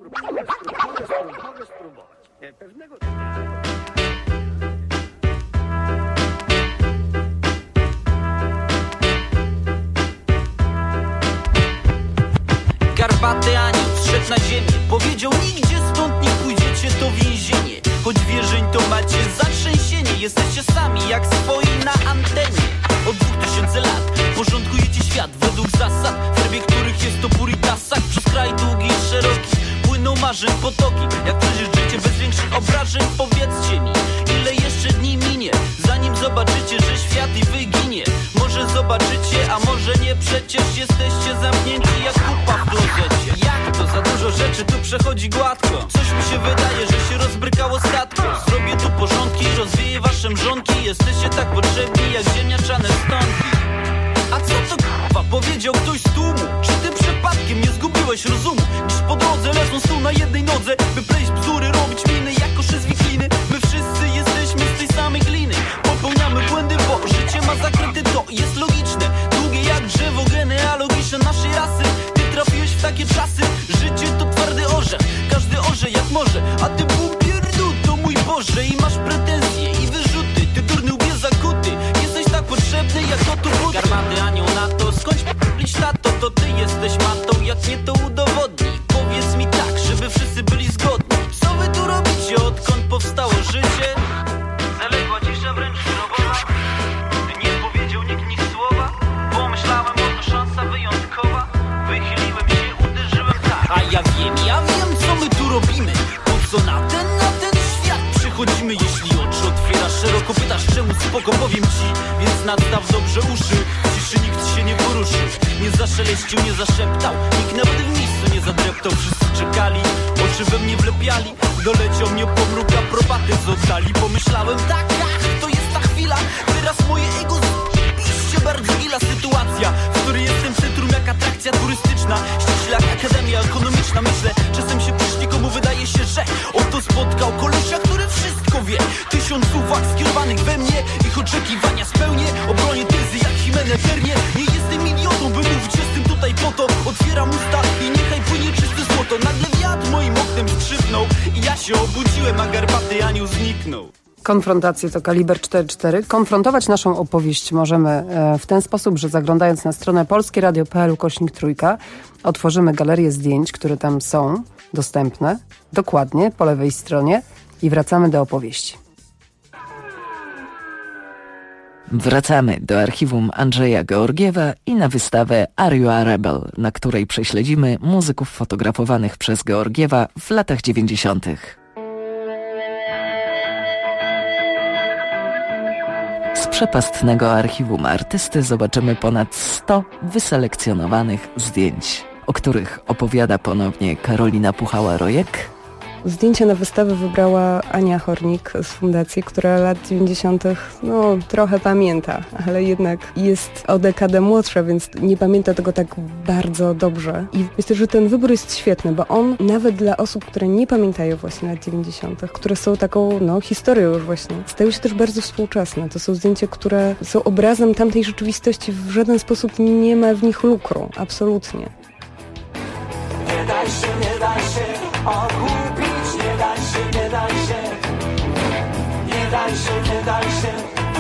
[SPEAKER 12] Garbaty anioł zszedł na ziemię, powiedział: nigdzie stąd nie pójdziecie, to więzienie. Choć wierzeń to macie zatrzęsienie, jesteście sami jak swoi na antenie. Od dwóch tysięcy lat porządkujecie świat według zasad, w herbie których jest topór i tasak. Przez kraj długi i szeroki płyną marzeń potoki. Jak przeżyć życie bez większych obrażeń? Powiedzcie mi, ile jeszcze dni minie, zanim zobaczycie, że świat i wyginie. Może zobaczycie, a może nie, przecież jesteście zamknięci jak kupa w klozecie. Jak to? Za dużo rzeczy tu przechodzi gładko. Coś mi się wydaje, że się rozbrykało statko. Zrobię tu porządki, rozwieję wasze mrzonki. Jesteście tak potrzebni jak ziemniaczane stonki. A co to k***a? Powiedział ktoś z tłumu. Czy ty przypadkiem nie zgubiłeś rozumu? Dziś po drodze leżą stół na jednej nodze, by pleść bzdury, robić miny jak koszy z wikliny. My wszyscy jesteśmy z tej samej gliny. Popełniamy błędy, bo życie ma zakryty, to jest logiczne. Długie jak drzewo genealogiczne naszej rasy. Ty trafiłeś w takie czasy. Życie to twardy orzech, każdy orze jak może. A ty pół pierdu, to mój Boże. I masz pretensje i wyrzuty, ty durny łbie zakuty. Jesteś tak potrzebny jak to tu buty. Garmaty anioł na to, skądś p***lić tato. To ty jesteś matą, jak nie to udowodni. Powiedz mi tak, żeby wszyscy byli zgodni. Co wy tu robicie, odkąd powstało życie? Zaległa cisza, wręcz chwilowa. Nie powiedział nikt nic słowa. Pomyślałem, oto szansa wyjątkowa. Wychyliłem się, uderzyłem tak. A ja wiem, ja wiem, co my tu robimy. Po co na ten, na ten świat przychodzimy? Jeśli oczy otwierasz szeroko, pytasz czemu spoko, powiem ci. Więc nadstaw dobrze uszy. W ciszy nikt się nie poruszył, nie zaszeleścił, nie zaszeptał. Nikt nawet w miejscu nie zadreptał. Wszyscy czekali, oczy we mnie wlepiali. Doleciał mnie pomruk, aprobaty z oddali. Pomyślałem tak, ach, to jest ta chwila. Teraz moje ego z***ście bardzo gila sytuacja, w której jestem centrum jak atrakcja turystyczna. Ściśle jak akademia ekonomiczna. Myślę, czasem się przyszli, komu wydaje się, że oto spotkał kolesia, który wszystko wie. Tysiąc uwag skierowanych we mnie, ich oczekiwania spełnię. Obronię tezy jak Jimenez-Ternie. Nie jestem idiotą, by mówić, jestem tutaj po to. Otwieram usta i niechaj płynie czyste złoto. Nagle wiatr moim oknem skrzypnął i ja się obudziłem, a garbaty anioł zniknął.
[SPEAKER 3] Konfrontacje to Kaliber cztery cztery. Konfrontować naszą opowieść możemy w ten sposób, że zaglądając na stronę polskieradio kropka p l ukośnik trójka otworzymy galerię zdjęć, które tam są dostępne, dokładnie po lewej stronie, i wracamy do opowieści.
[SPEAKER 6] Wracamy do archiwum Andrzeja Georgiewa i na wystawę Are You a Rebel, na której prześledzimy muzyków fotografowanych przez Georgiewa w latach dziewięćdziesiątych. Z przepastnego archiwum artysty zobaczymy ponad sto wyselekcjonowanych zdjęć, o których opowiada ponownie Karolina Puchała-Rojek.
[SPEAKER 10] Zdjęcia na wystawę wybrała Ania Hornik z fundacji, która lat dziewięćdziesiątych no trochę pamięta, ale jednak jest o dekadę młodsza, więc nie pamięta tego tak bardzo dobrze. I myślę, że ten wybór jest świetny, bo on nawet dla osób, które nie pamiętają właśnie lat dziewięćdziesiątych, które są taką no historią już właśnie, stają się też bardzo współczesne. To są zdjęcia, które są obrazem tamtej rzeczywistości, w żaden sposób nie ma w nich lukru, absolutnie.
[SPEAKER 5] Nie daj się, nie daj się okupić, nie daj się, nie daj się, nie daj się, nie daj się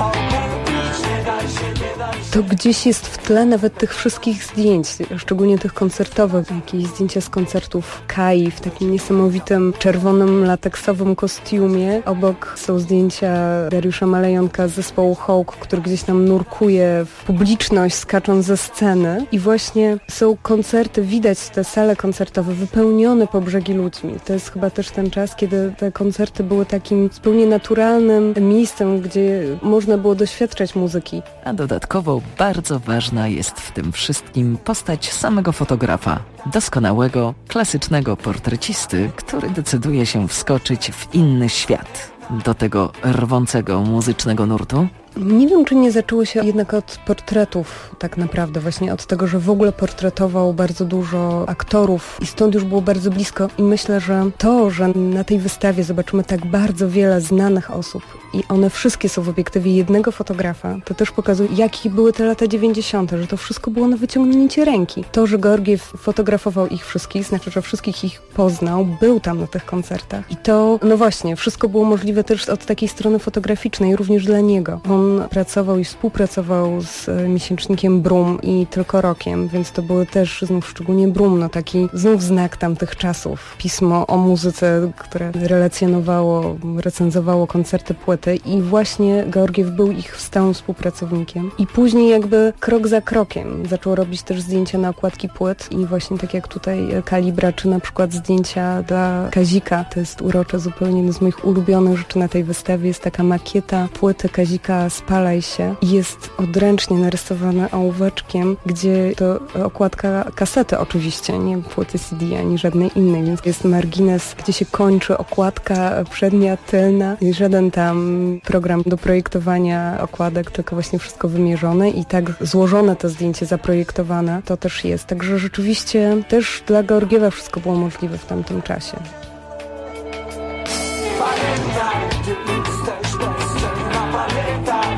[SPEAKER 5] okupić, nie daj się, nie daj się.
[SPEAKER 10] To gdzieś jest w tle nawet tych wszystkich zdjęć, szczególnie tych koncertowych, jakieś zdjęcia z koncertów Kai w takim niesamowitym czerwonym lateksowym kostiumie. Obok są zdjęcia Dariusza Malejonka z zespołu Hawk, który gdzieś tam nurkuje w publiczność, skacząc ze sceny. I właśnie są koncerty, widać te sale koncertowe wypełnione po brzegi ludźmi. To jest chyba też ten czas, kiedy te koncerty były takim zupełnie naturalnym miejscem, gdzie można było doświadczać muzyki.
[SPEAKER 6] A dodatkowo bardzo ważna jest w tym wszystkim postać samego fotografa. Doskonałego, klasycznego portrecisty, który decyduje się wskoczyć w inny świat. Do tego rwącego muzycznego nurtu.
[SPEAKER 10] Nie wiem, czy nie zaczęło się jednak od portretów tak naprawdę, właśnie od tego, że w ogóle portretował bardzo dużo aktorów i stąd już było bardzo blisko i myślę, że to, że na tej wystawie zobaczymy tak bardzo wiele znanych osób i one wszystkie są w obiektywie jednego fotografa, to też pokazuje, jakie były te lata dziewięćdziesiąte, że to wszystko było na wyciągnięcie ręki. To, że Georgiew fotografował ich wszystkich, znaczy, że wszystkich ich poznał, był tam na tych koncertach i to, no właśnie, wszystko było możliwe też od takiej strony fotograficznej, również dla niego. On pracował i współpracował z miesięcznikiem Brum i Tylko Rokiem, więc to były też znów szczególnie Brum, no taki znów znak tamtych czasów. Pismo o muzyce, które relacjonowało, recenzowało koncerty, płyty i właśnie Georgiew był ich stałym współpracownikiem. I później jakby krok za krokiem zaczął robić też zdjęcia na okładki płyt i właśnie tak jak tutaj Kalibra, czy na przykład zdjęcia dla Kazika. To jest urocze zupełnie, jedno z moich ulubionych rzeczy na tej wystawie jest taka makieta płyty Kazika Spalaj się. Jest odręcznie narysowana ołóweczkiem, gdzie to okładka kasety oczywiście, nie płyty C D ani żadnej innej, więc jest margines, gdzie się kończy okładka przednia, tylna i żaden tam program do projektowania okładek, tylko właśnie wszystko wymierzone i tak złożone to zdjęcie, zaprojektowane, to też jest. Także rzeczywiście też dla Georgiewa wszystko było możliwe w tamtym czasie.
[SPEAKER 5] Pamiętaj, gdy jesteś bezcenna, pamiętaj.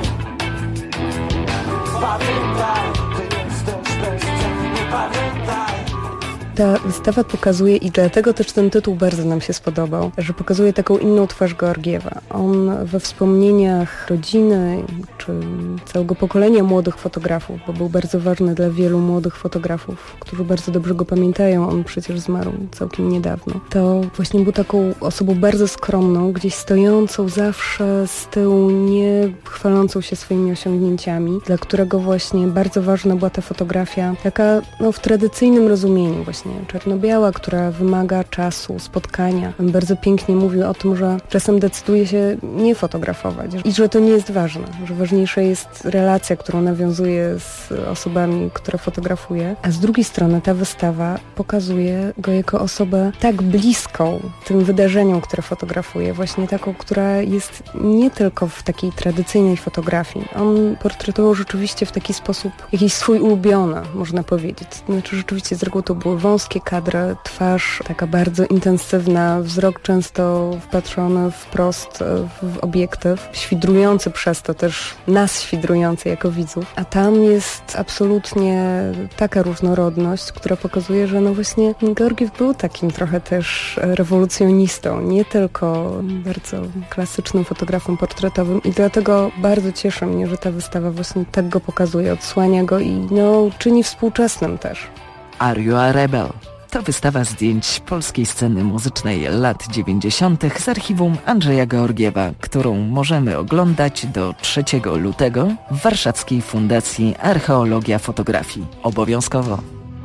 [SPEAKER 5] Pamiętaj, gdy jesteś bezcenny, pamiętaj.
[SPEAKER 10] Ta wystawa pokazuje, i dlatego też ten tytuł bardzo nam się spodobał, że pokazuje taką inną twarz Georgiewa. On we wspomnieniach rodziny, czy całego pokolenia młodych fotografów, bo był bardzo ważny dla wielu młodych fotografów, którzy bardzo dobrze go pamiętają, on przecież zmarł całkiem niedawno, to właśnie był taką osobą bardzo skromną, gdzieś stojącą zawsze z tyłu, nie chwalącą się swoimi osiągnięciami, dla którego właśnie bardzo ważna była ta fotografia, taka no, w tradycyjnym rozumieniu właśnie czarno-biała, która wymaga czasu, spotkania. On bardzo pięknie mówił o tym, że czasem decyduje się nie fotografować i że to nie jest ważne, że ważniejsza jest relacja, którą nawiązuje z osobami, które fotografuje. A z drugiej strony ta wystawa pokazuje go jako osobę tak bliską tym wydarzeniom, które fotografuje, właśnie taką, która jest nie tylko w takiej tradycyjnej fotografii. On portretował rzeczywiście w taki sposób jakiś swój ulubiony, można powiedzieć. Znaczy rzeczywiście z reguły to były wąskie kadry, twarz taka bardzo intensywna, wzrok często wpatrzony wprost w obiektyw, świdrujący przez to też nas świdrujący jako widzów. A tam jest absolutnie taka różnorodność, która pokazuje, że no właśnie Georgiew był takim trochę też rewolucjonistą, nie tylko bardzo klasycznym fotografem portretowym i dlatego bardzo cieszy mnie, że ta wystawa właśnie tak go pokazuje, odsłania go i no czyni współczesnym też.
[SPEAKER 6] Are You a Rebel? to wystawa zdjęć polskiej sceny muzycznej lat dziewięćdziesiątych z archiwum Andrzeja Georgiewa, którą możemy oglądać do trzeciego lutego w Warszawskiej Fundacji Archeologia Fotografii. Obowiązkowo.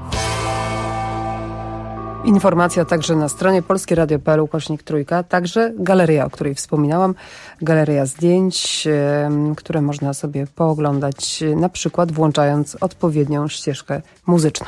[SPEAKER 3] Informacja także na stronie polskieradio kropka p l ukośnik trójka, także galeria, o której wspominałam, galeria zdjęć, które można sobie pooglądać, na przykład włączając odpowiednią ścieżkę muzyczną.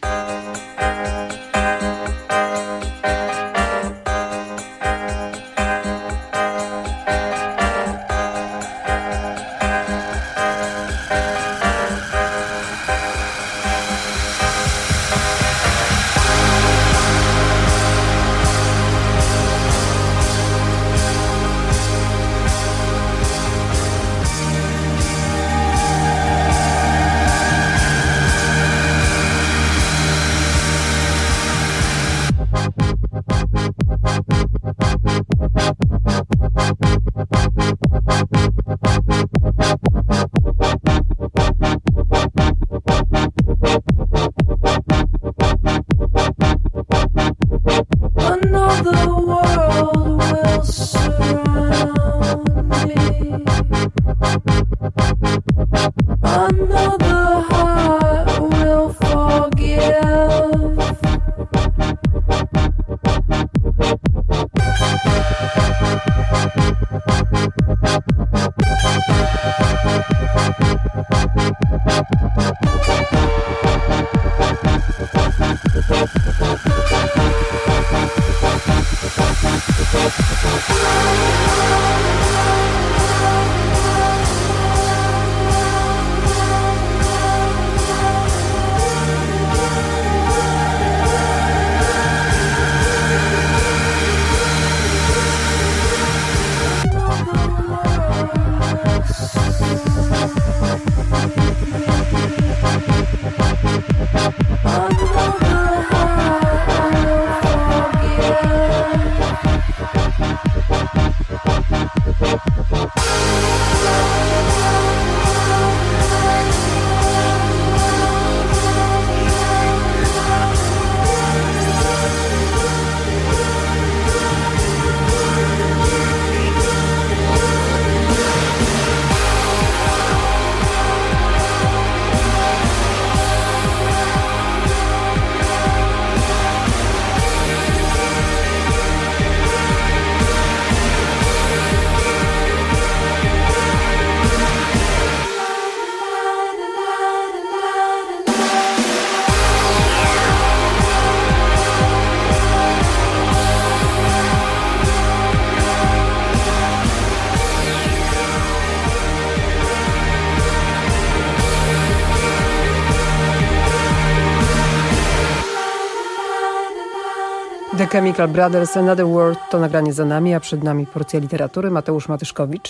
[SPEAKER 3] The Chemical Brothers, Another World to nagranie za nami, a przed nami porcja literatury. Mateusz Matyszkowicz.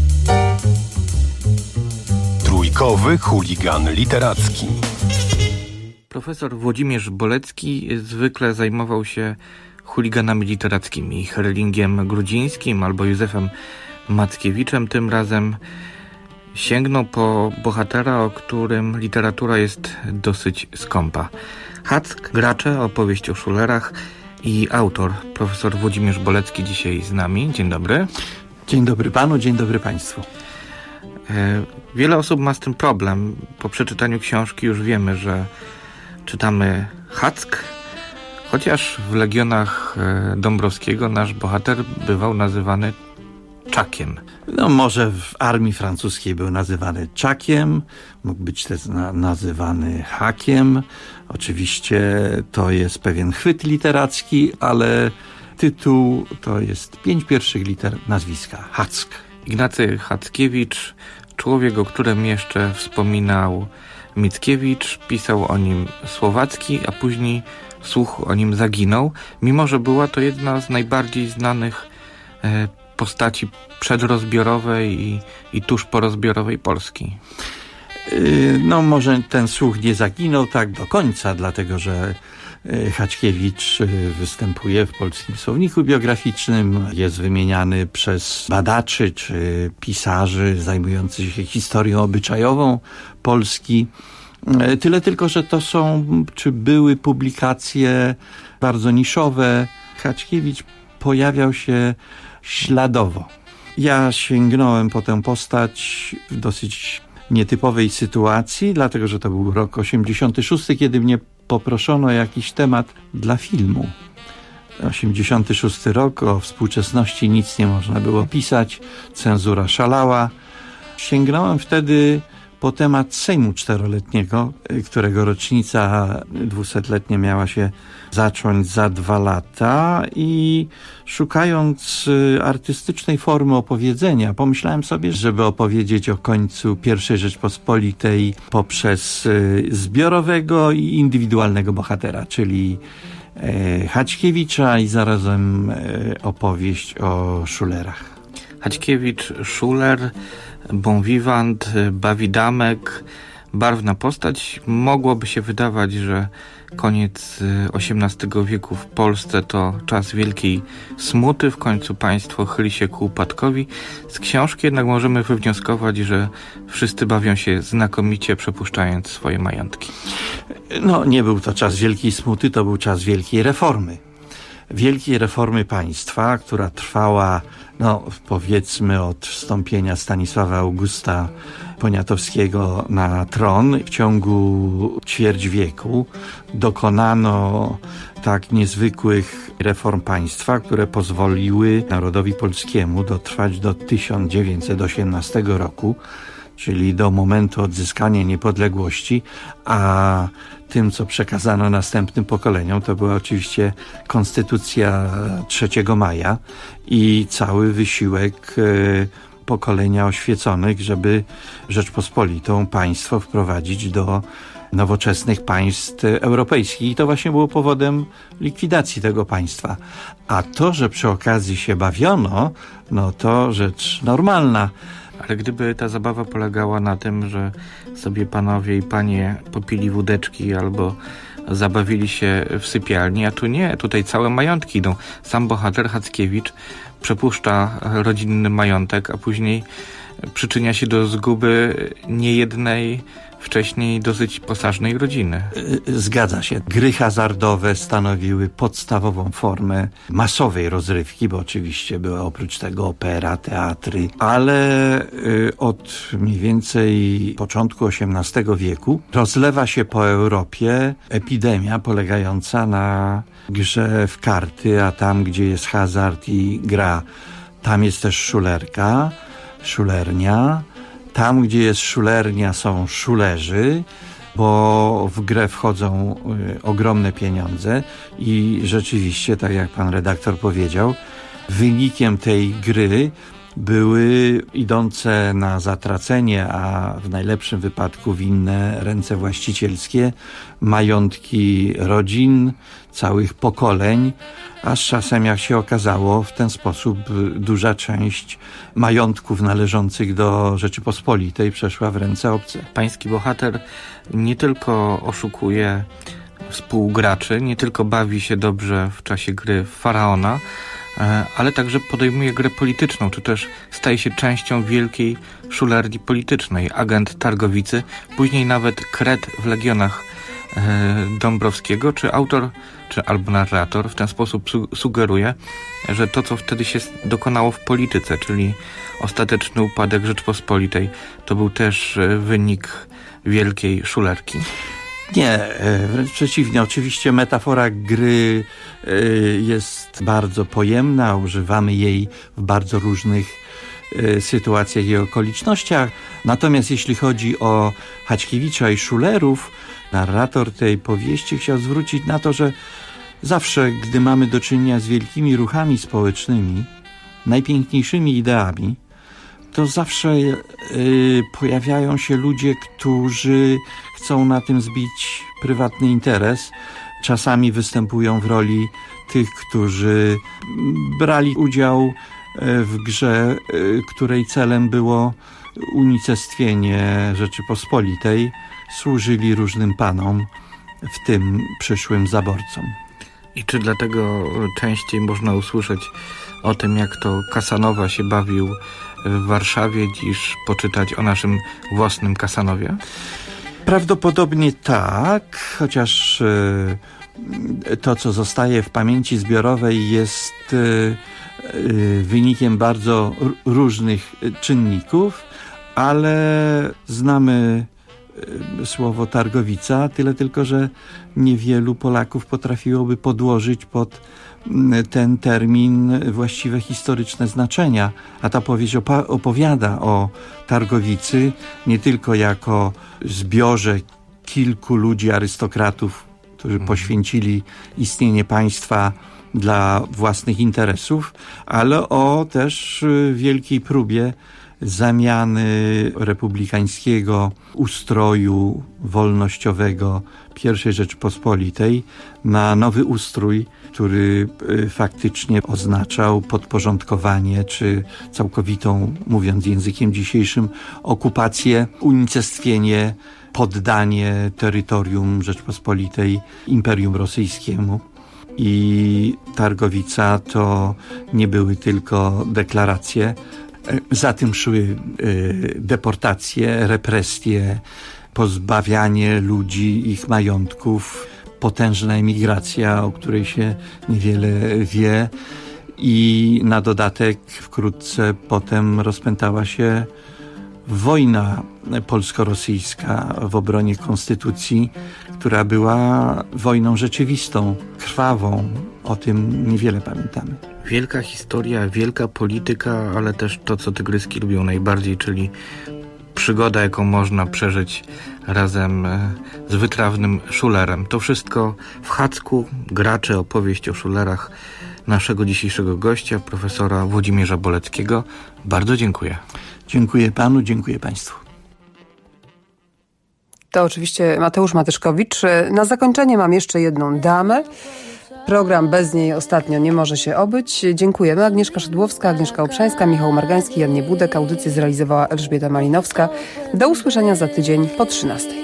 [SPEAKER 13] Trójkowy chuligan literacki.
[SPEAKER 15] Profesor Włodzimierz Bolecki zwykle zajmował się chuliganami literackimi, Herlingiem Grudzińskim albo Józefem Mackiewiczem. Tym razem sięgnął po bohatera, o którym literatura jest dosyć skąpa. Hack, Gracze, opowieść o szulerach i autor, profesor Włodzimierz Bolecki, dzisiaj z nami. Dzień dobry.
[SPEAKER 16] Dzień dobry panu, dzień dobry państwu.
[SPEAKER 15] Wiele osób ma z tym problem. Po przeczytaniu książki już wiemy, że czytamy Hack, chociaż w Legionach Dąbrowskiego nasz bohater bywał nazywany Czakiem.
[SPEAKER 16] No może w armii francuskiej był nazywany Czakiem, mógł być też na, nazywany Hakiem. Oczywiście to jest pewien chwyt literacki, ale tytuł to jest pięć pierwszych liter nazwiska. Hack.
[SPEAKER 15] Ignacy Hackiewicz, człowiek, o którym jeszcze wspominał Mickiewicz, pisał o nim Słowacki, a później słuch o nim zaginął, mimo że była to jedna z najbardziej znanych e, postaci przedrozbiorowej i, i tuż porozbiorowej Polski.
[SPEAKER 16] No może ten słuch nie zaginął tak do końca, dlatego że Haczkiewicz występuje w Polskim Słowniku Biograficznym, jest wymieniany przez badaczy czy pisarzy zajmujących się historią obyczajową Polski. Tyle tylko, że to są, czy były publikacje bardzo niszowe. Haćkiewicz pojawiał się śladowo. Ja sięgnąłem po tę postać w dosyć nietypowej sytuacji, dlatego że to był rok osiemdziesiąty szósty, kiedy mnie poproszono o jakiś temat dla filmu. osiemdziesiąty szósty rok, o współczesności nic nie można było pisać, cenzura szalała. Sięgnąłem wtedy po temat Sejmu Czteroletniego, którego rocznica dwusetletnia miała się zacząć za dwa lata i szukając artystycznej formy opowiedzenia, pomyślałem sobie, żeby opowiedzieć o końcu pierwszej Rzeczpospolitej poprzez zbiorowego i indywidualnego bohatera, czyli Haćkiewicza i zarazem opowieść o Schulerach.
[SPEAKER 15] Haćkiewicz, Schuler, bon vivant, bawidamek, barwna postać. Mogłoby się wydawać, że koniec osiemnastego wieku w Polsce to czas wielkiej smuty, w końcu państwo chyli się ku upadkowi. Z książki jednak możemy wywnioskować, że wszyscy bawią się znakomicie, przepuszczając swoje majątki.
[SPEAKER 16] No, nie był to czas wielkiej smuty, to był czas wielkiej reformy. Wielkiej reformy państwa, która trwała, no powiedzmy, od wstąpienia Stanisława Augusta Poniatowskiego na tron. W ciągu ćwierć wieku dokonano tak niezwykłych reform państwa, które pozwoliły narodowi polskiemu dotrwać do tysiąc dziewięćset osiemnastego roku, czyli do momentu odzyskania niepodległości, a tym, co przekazano następnym pokoleniom, to była oczywiście Konstytucja trzeciego maja i cały wysiłek pokolenia oświeconych, żeby Rzeczpospolitą państwo wprowadzić do nowoczesnych państw europejskich. I to właśnie było powodem likwidacji tego państwa. A to, że przy okazji się bawiono, no to rzecz normalna.
[SPEAKER 15] Ale gdyby ta zabawa polegała na tym, że sobie panowie i panie popili wódeczki albo zabawili się w sypialni, a tu nie, tutaj całe majątki idą. Sam bohater Haćkiewicz przepuszcza rodzinny majątek, a później przyczynia się do zguby niejednej wcześniej dosyć posażnej rodziny.
[SPEAKER 16] Zgadza się. Gry hazardowe stanowiły podstawową formę masowej rozrywki, bo oczywiście była oprócz tego opera, teatry, ale od mniej więcej początku osiemnastego wieku rozlewa się po Europie epidemia polegająca na grze w karty, a tam, gdzie jest hazard i gra, tam jest też szulerka, szulernia. Tam, gdzie jest szulernia, są szulerzy, bo w grę wchodzą y, ogromne pieniądze i rzeczywiście, tak jak pan redaktor powiedział, wynikiem tej gry były idące na zatracenie, a w najlepszym wypadku w inne ręce właścicielskie, majątki rodzin, całych pokoleń, a z czasem, jak się okazało, w ten sposób duża część majątków należących do Rzeczypospolitej przeszła w ręce obce.
[SPEAKER 15] Pański bohater nie tylko oszukuje współgraczy, nie tylko bawi się dobrze w czasie gry Faraona, ale także podejmuje grę polityczną, czy też staje się częścią wielkiej szulerni politycznej. Agent Targowicy, później nawet kret w Legionach Dąbrowskiego, czy autor, czy albo narrator w ten sposób su- sugeruje, że to, co wtedy się dokonało w polityce, czyli ostateczny upadek Rzeczpospolitej, to był też wynik wielkiej szulerki.
[SPEAKER 16] Nie, wręcz przeciwnie. Oczywiście metafora gry jest bardzo pojemna, używamy jej w bardzo różnych sytuacjach i okolicznościach. Natomiast jeśli chodzi o Haćkiewicza i szulerów, narrator tej powieści chciał zwrócić na to, że zawsze, gdy mamy do czynienia z wielkimi ruchami społecznymi, najpiękniejszymi ideami, to zawsze y, pojawiają się ludzie, którzy chcą na tym zbić prywatny interes. Czasami występują w roli tych, którzy brali udział w grze, której celem było unicestwienie Rzeczypospolitej, służyli różnym panom, w tym przyszłym zaborcom.
[SPEAKER 15] I czy dlatego częściej można usłyszeć o tym, jak to Kasanowa się bawił w Warszawie, niż poczytać o naszym własnym Kasanowie?
[SPEAKER 16] Prawdopodobnie tak, chociaż to, co zostaje w pamięci zbiorowej, jest wynikiem bardzo różnych czynników, ale znamy słowo Targowica, tyle tylko, że niewielu Polaków potrafiłoby podłożyć pod ten termin właściwe historyczne znaczenia, a ta powieść opa- opowiada o Targowicy nie tylko jako zbiorze kilku ludzi, arystokratów, którzy mhm. poświęcili istnienie państwa dla własnych interesów, ale o też wielkiej próbie zamiany republikańskiego ustroju wolnościowego pierwszej Rzeczypospolitej na nowy ustrój, który faktycznie oznaczał podporządkowanie czy całkowitą, mówiąc językiem dzisiejszym, okupację, unicestwienie, poddanie terytorium Rzeczypospolitej Imperium Rosyjskiemu. I Targowica to nie były tylko deklaracje. Za tym szły deportacje, represje, pozbawianie ludzi ich majątków, potężna emigracja, o której się niewiele wie, i na dodatek wkrótce potem rozpętała się wojna polsko-rosyjska w obronie konstytucji, która była wojną rzeczywistą, krwawą. O tym niewiele pamiętamy.
[SPEAKER 15] Wielka historia, wielka polityka, ale też to, co tygryski lubią najbardziej, czyli przygoda, jaką można przeżyć razem z wytrawnym szulerem. To wszystko w Hacku, Gracze, opowieść o szulerach naszego dzisiejszego gościa, profesora Włodzimierza Boleckiego. Bardzo dziękuję.
[SPEAKER 16] Dziękuję panu, dziękuję państwu.
[SPEAKER 3] To oczywiście Mateusz Matyszkowicz. Na zakończenie mam jeszcze jedną damę. Program bez niej ostatnio nie może się obyć. Dziękujemy. Agnieszka Szydłowska, Agnieszka Obszańska, Michał Margański, Jan Niebudek. Audycję zrealizowała Elżbieta Malinowska. Do usłyszenia za tydzień po trzynastej.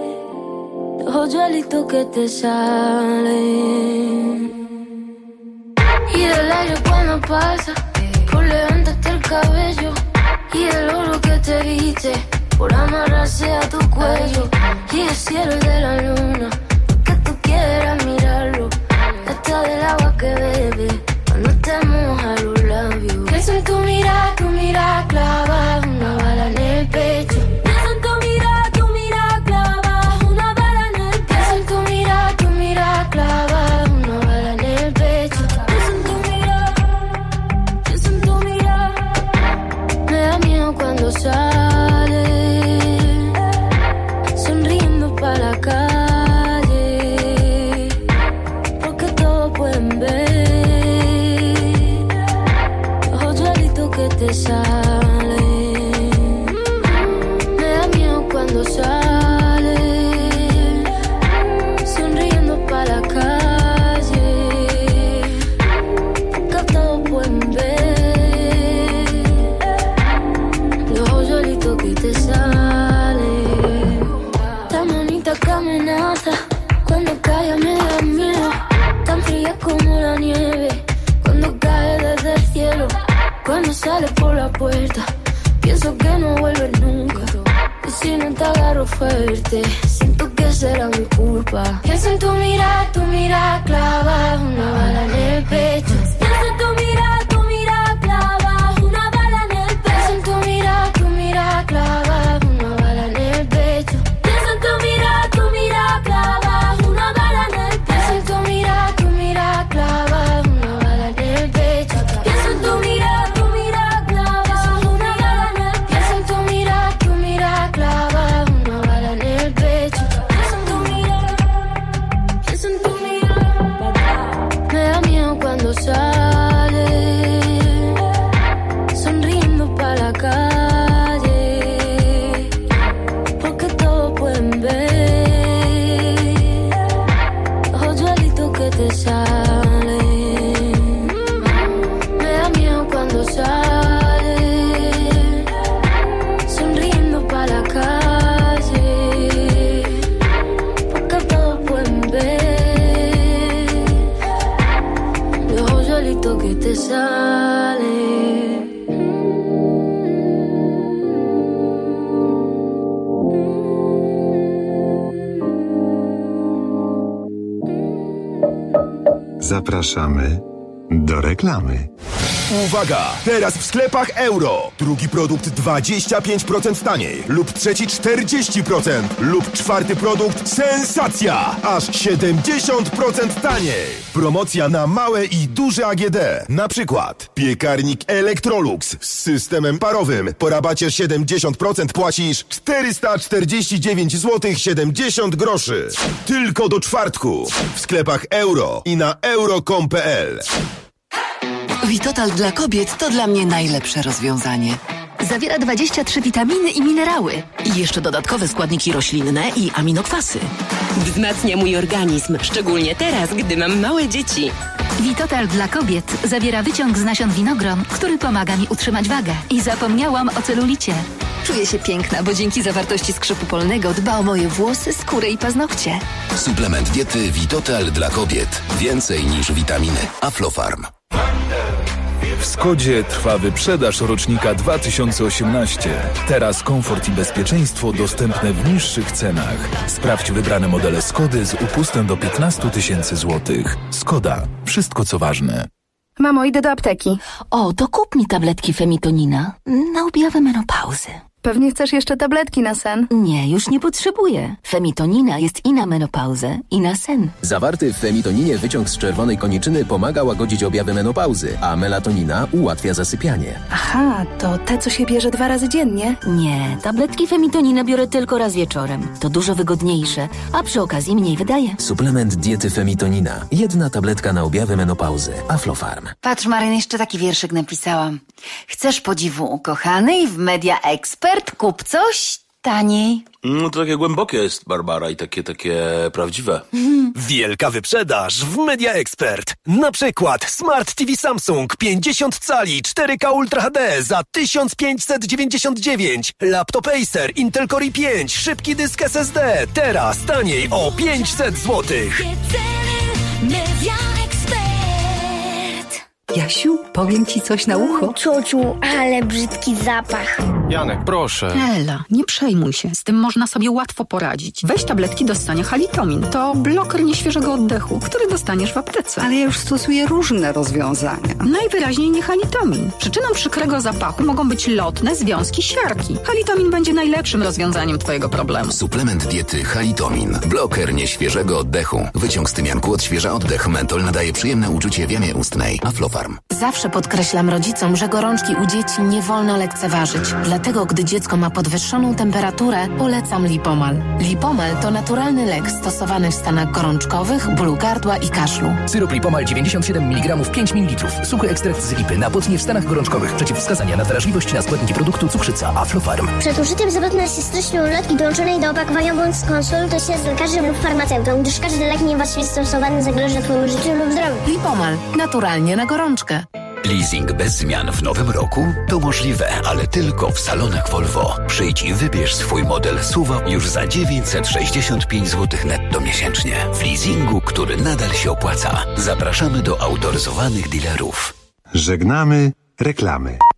[SPEAKER 8] Por amarrarse a tu cuello y el cielo de la luna, que tú quieras mirarlo, hasta del agua que bebe, cuando te moja los labios. Pienso en tu mirada, tu mirada clava una bala en el pecho. Pienso en tu mirada, tu mirada clava una bala en el pecho. Pienso en tu mirada, tu mirada clava una bala en el pecho. Pienso en tu mirada, pienso en tu mirada. Me da miedo cuando sale la calle, porque todos pueden ver los hoyuelitos que te salen. Me da miedo cuando sale sonriendo pa' la calle, porque todos pueden ver los hoyuelitos que te salen. Que amenaza, cuando cae me da miedo, tan fría como la nieve, cuando cae desde el cielo, cuando sale por la puerta, pienso que no vuelve nunca, y si no te agarro fuerte, siento que será mi culpa. Pienso en tu mirada, tu mirada clava una bala en el pecho. Pienso en tu mirada, tu mirada clava una bala en el pecho. Pienso en tu mirada, tu mirada clava una bala en el pecho. Pienso en tu mirada, tu mirada clava una bala en el pecho. Pienso en tu mirada, tu mirada clava una bala en el pecho. Pienso en tu mirada, tu mirada clava una bala en el pecho. Pienso en tu mirada, tu mirada clava una bala en el pecho. Pienso en tu mirada, pienso en tu mirada. Me da miedo cuando sale sonriendo pa' la calle, porque todos pueden ver los hoyuelitos que te salen. Me da miedo cuando sale sonriendo pa' la calle, porque todos pueden ver los hoyuelitos que te salen.
[SPEAKER 13] Zapraszamy do reklamy.
[SPEAKER 9] Uwaga! Teraz w sklepach Euro. Drugi produkt dwadzieścia pięć procent taniej lub trzeci czterdzieści procent lub czwarty produkt sensacja! Aż siedemdziesiąt procent taniej. Promocja na małe i duże A G D. Na przykład piekarnik Electrolux z systemem parowym. Po rabacie siedemdziesiąt procent płacisz czterysta czterdzieści dziewięć złotych siedemdziesiąt groszy. Tylko do czwartku. W sklepach Euro i na euro kropka com kropka p l.
[SPEAKER 18] Vitotal dla kobiet to dla mnie najlepsze rozwiązanie. Zawiera dwadzieścia trzy witaminy i minerały. I jeszcze dodatkowe składniki roślinne i aminokwasy.
[SPEAKER 19] Wzmacnia mój organizm, szczególnie teraz, gdy mam małe dzieci.
[SPEAKER 20] Vitotal dla kobiet zawiera wyciąg z nasion winogron, który pomaga mi utrzymać wagę. I zapomniałam o celulicie. Czuję się piękna, bo dzięki zawartości skrzypu polnego dba o moje włosy, skórę i paznokcie.
[SPEAKER 17] Suplement diety Vitotal dla kobiet. Więcej niż witaminy. Aflofarm.
[SPEAKER 21] W Skodzie trwa wyprzedaż rocznika dwa tysiące osiemnaście. Teraz komfort i bezpieczeństwo dostępne w niższych cenach. Sprawdź wybrane modele Skody z upustem do piętnaście tysięcy złotych. Skoda. Wszystko co ważne.
[SPEAKER 20] Mamo, idę do apteki. O, to kup mi tabletki Femitonina na objawy menopauzy. Pewnie chcesz jeszcze tabletki na sen? Nie, już nie potrzebuję. Femitonina jest i na menopauzę, i na sen.
[SPEAKER 17] Zawarty w femitoninie wyciąg z czerwonej koniczyny pomaga łagodzić objawy menopauzy, a melatonina ułatwia zasypianie.
[SPEAKER 20] Aha, to te, co się bierze dwa razy dziennie? Nie, tabletki Femitonina biorę tylko raz wieczorem. To dużo wygodniejsze, a przy okazji mniej wydaje.
[SPEAKER 17] Suplement diety Femitonina. Jedna tabletka na objawy menopauzy. Aflofarm.
[SPEAKER 25] Patrz, Maryn, jeszcze taki wierszyk napisałam. Chcesz podziwu ukochanej w Media Expert? Kup coś taniej.
[SPEAKER 26] No to takie głębokie jest, Barbara, i takie, takie prawdziwe.
[SPEAKER 27] Wielka wyprzedaż w Media Expert. Na przykład Smart T V Samsung pięćdziesiąt cali cztery K Ultra H D za tysiąc pięćset dziewięćdziesiąt dziewięć. Laptop Acer Intel Core i pięć, szybki dysk S S D. Teraz taniej o pięćset złotych.
[SPEAKER 8] Media Expert.
[SPEAKER 20] Jasiu, powiem ci coś na ucho.
[SPEAKER 22] Ciociu, ale brzydki zapach.
[SPEAKER 28] Janek, proszę.
[SPEAKER 29] Ela, nie przejmuj się. Z tym można sobie łatwo poradzić. Weź tabletki do ssania Halitomin. To bloker nieświeżego oddechu, który dostaniesz w aptece.
[SPEAKER 20] Ale ja już stosuję różne rozwiązania.
[SPEAKER 29] Najwyraźniej nie Halitomin. Przyczyną przykrego zapachu mogą być lotne związki siarki. Halitomin będzie najlepszym rozwiązaniem twojego problemu.
[SPEAKER 17] Suplement diety Halitomin. Bloker nieświeżego oddechu. Wyciąg z tymianku odświeża oddech. Mentol nadaje przyjemne uczucie w jamie ustnej. Aflofarm.
[SPEAKER 25] Zawsze podkreślam rodzicom, że gorączki u dzieci nie wolno lekceważyć. Dlatego, gdy dziecko ma podwyższoną temperaturę, polecam Lipomal. Lipomal to naturalny lek stosowany w stanach gorączkowych, bólu gardła i kaszlu.
[SPEAKER 30] Syrop Lipomal dziewięćdziesiąt siedem miligramów pięć mililitrów. Suchy ekstrakt z lipy na potnie w stanach gorączkowych. Przeciwwskazania na wrażliwość na składniki produktu cukrzyca Aflofarm.
[SPEAKER 22] Przed użyciem zapewne się stycznej ulotki dołączonej do opakowania bądź skonsultuj się z lekarzem lub farmaceutą, gdyż każdy lek niewłaściwie stosowany zagraża twojemu życiu lub zdrowiu.
[SPEAKER 25] Lipomal. Naturalnie na gorączkę.
[SPEAKER 31] Leasing bez zmian w nowym roku? To możliwe, ale tylko w salonach Volvo. Przyjdź i wybierz swój model S U V już za dziewięćset sześćdziesiąt pięć złotych netto miesięcznie. W leasingu, który nadal się opłaca. Zapraszamy do autoryzowanych dealerów.
[SPEAKER 13] Żegnamy reklamy.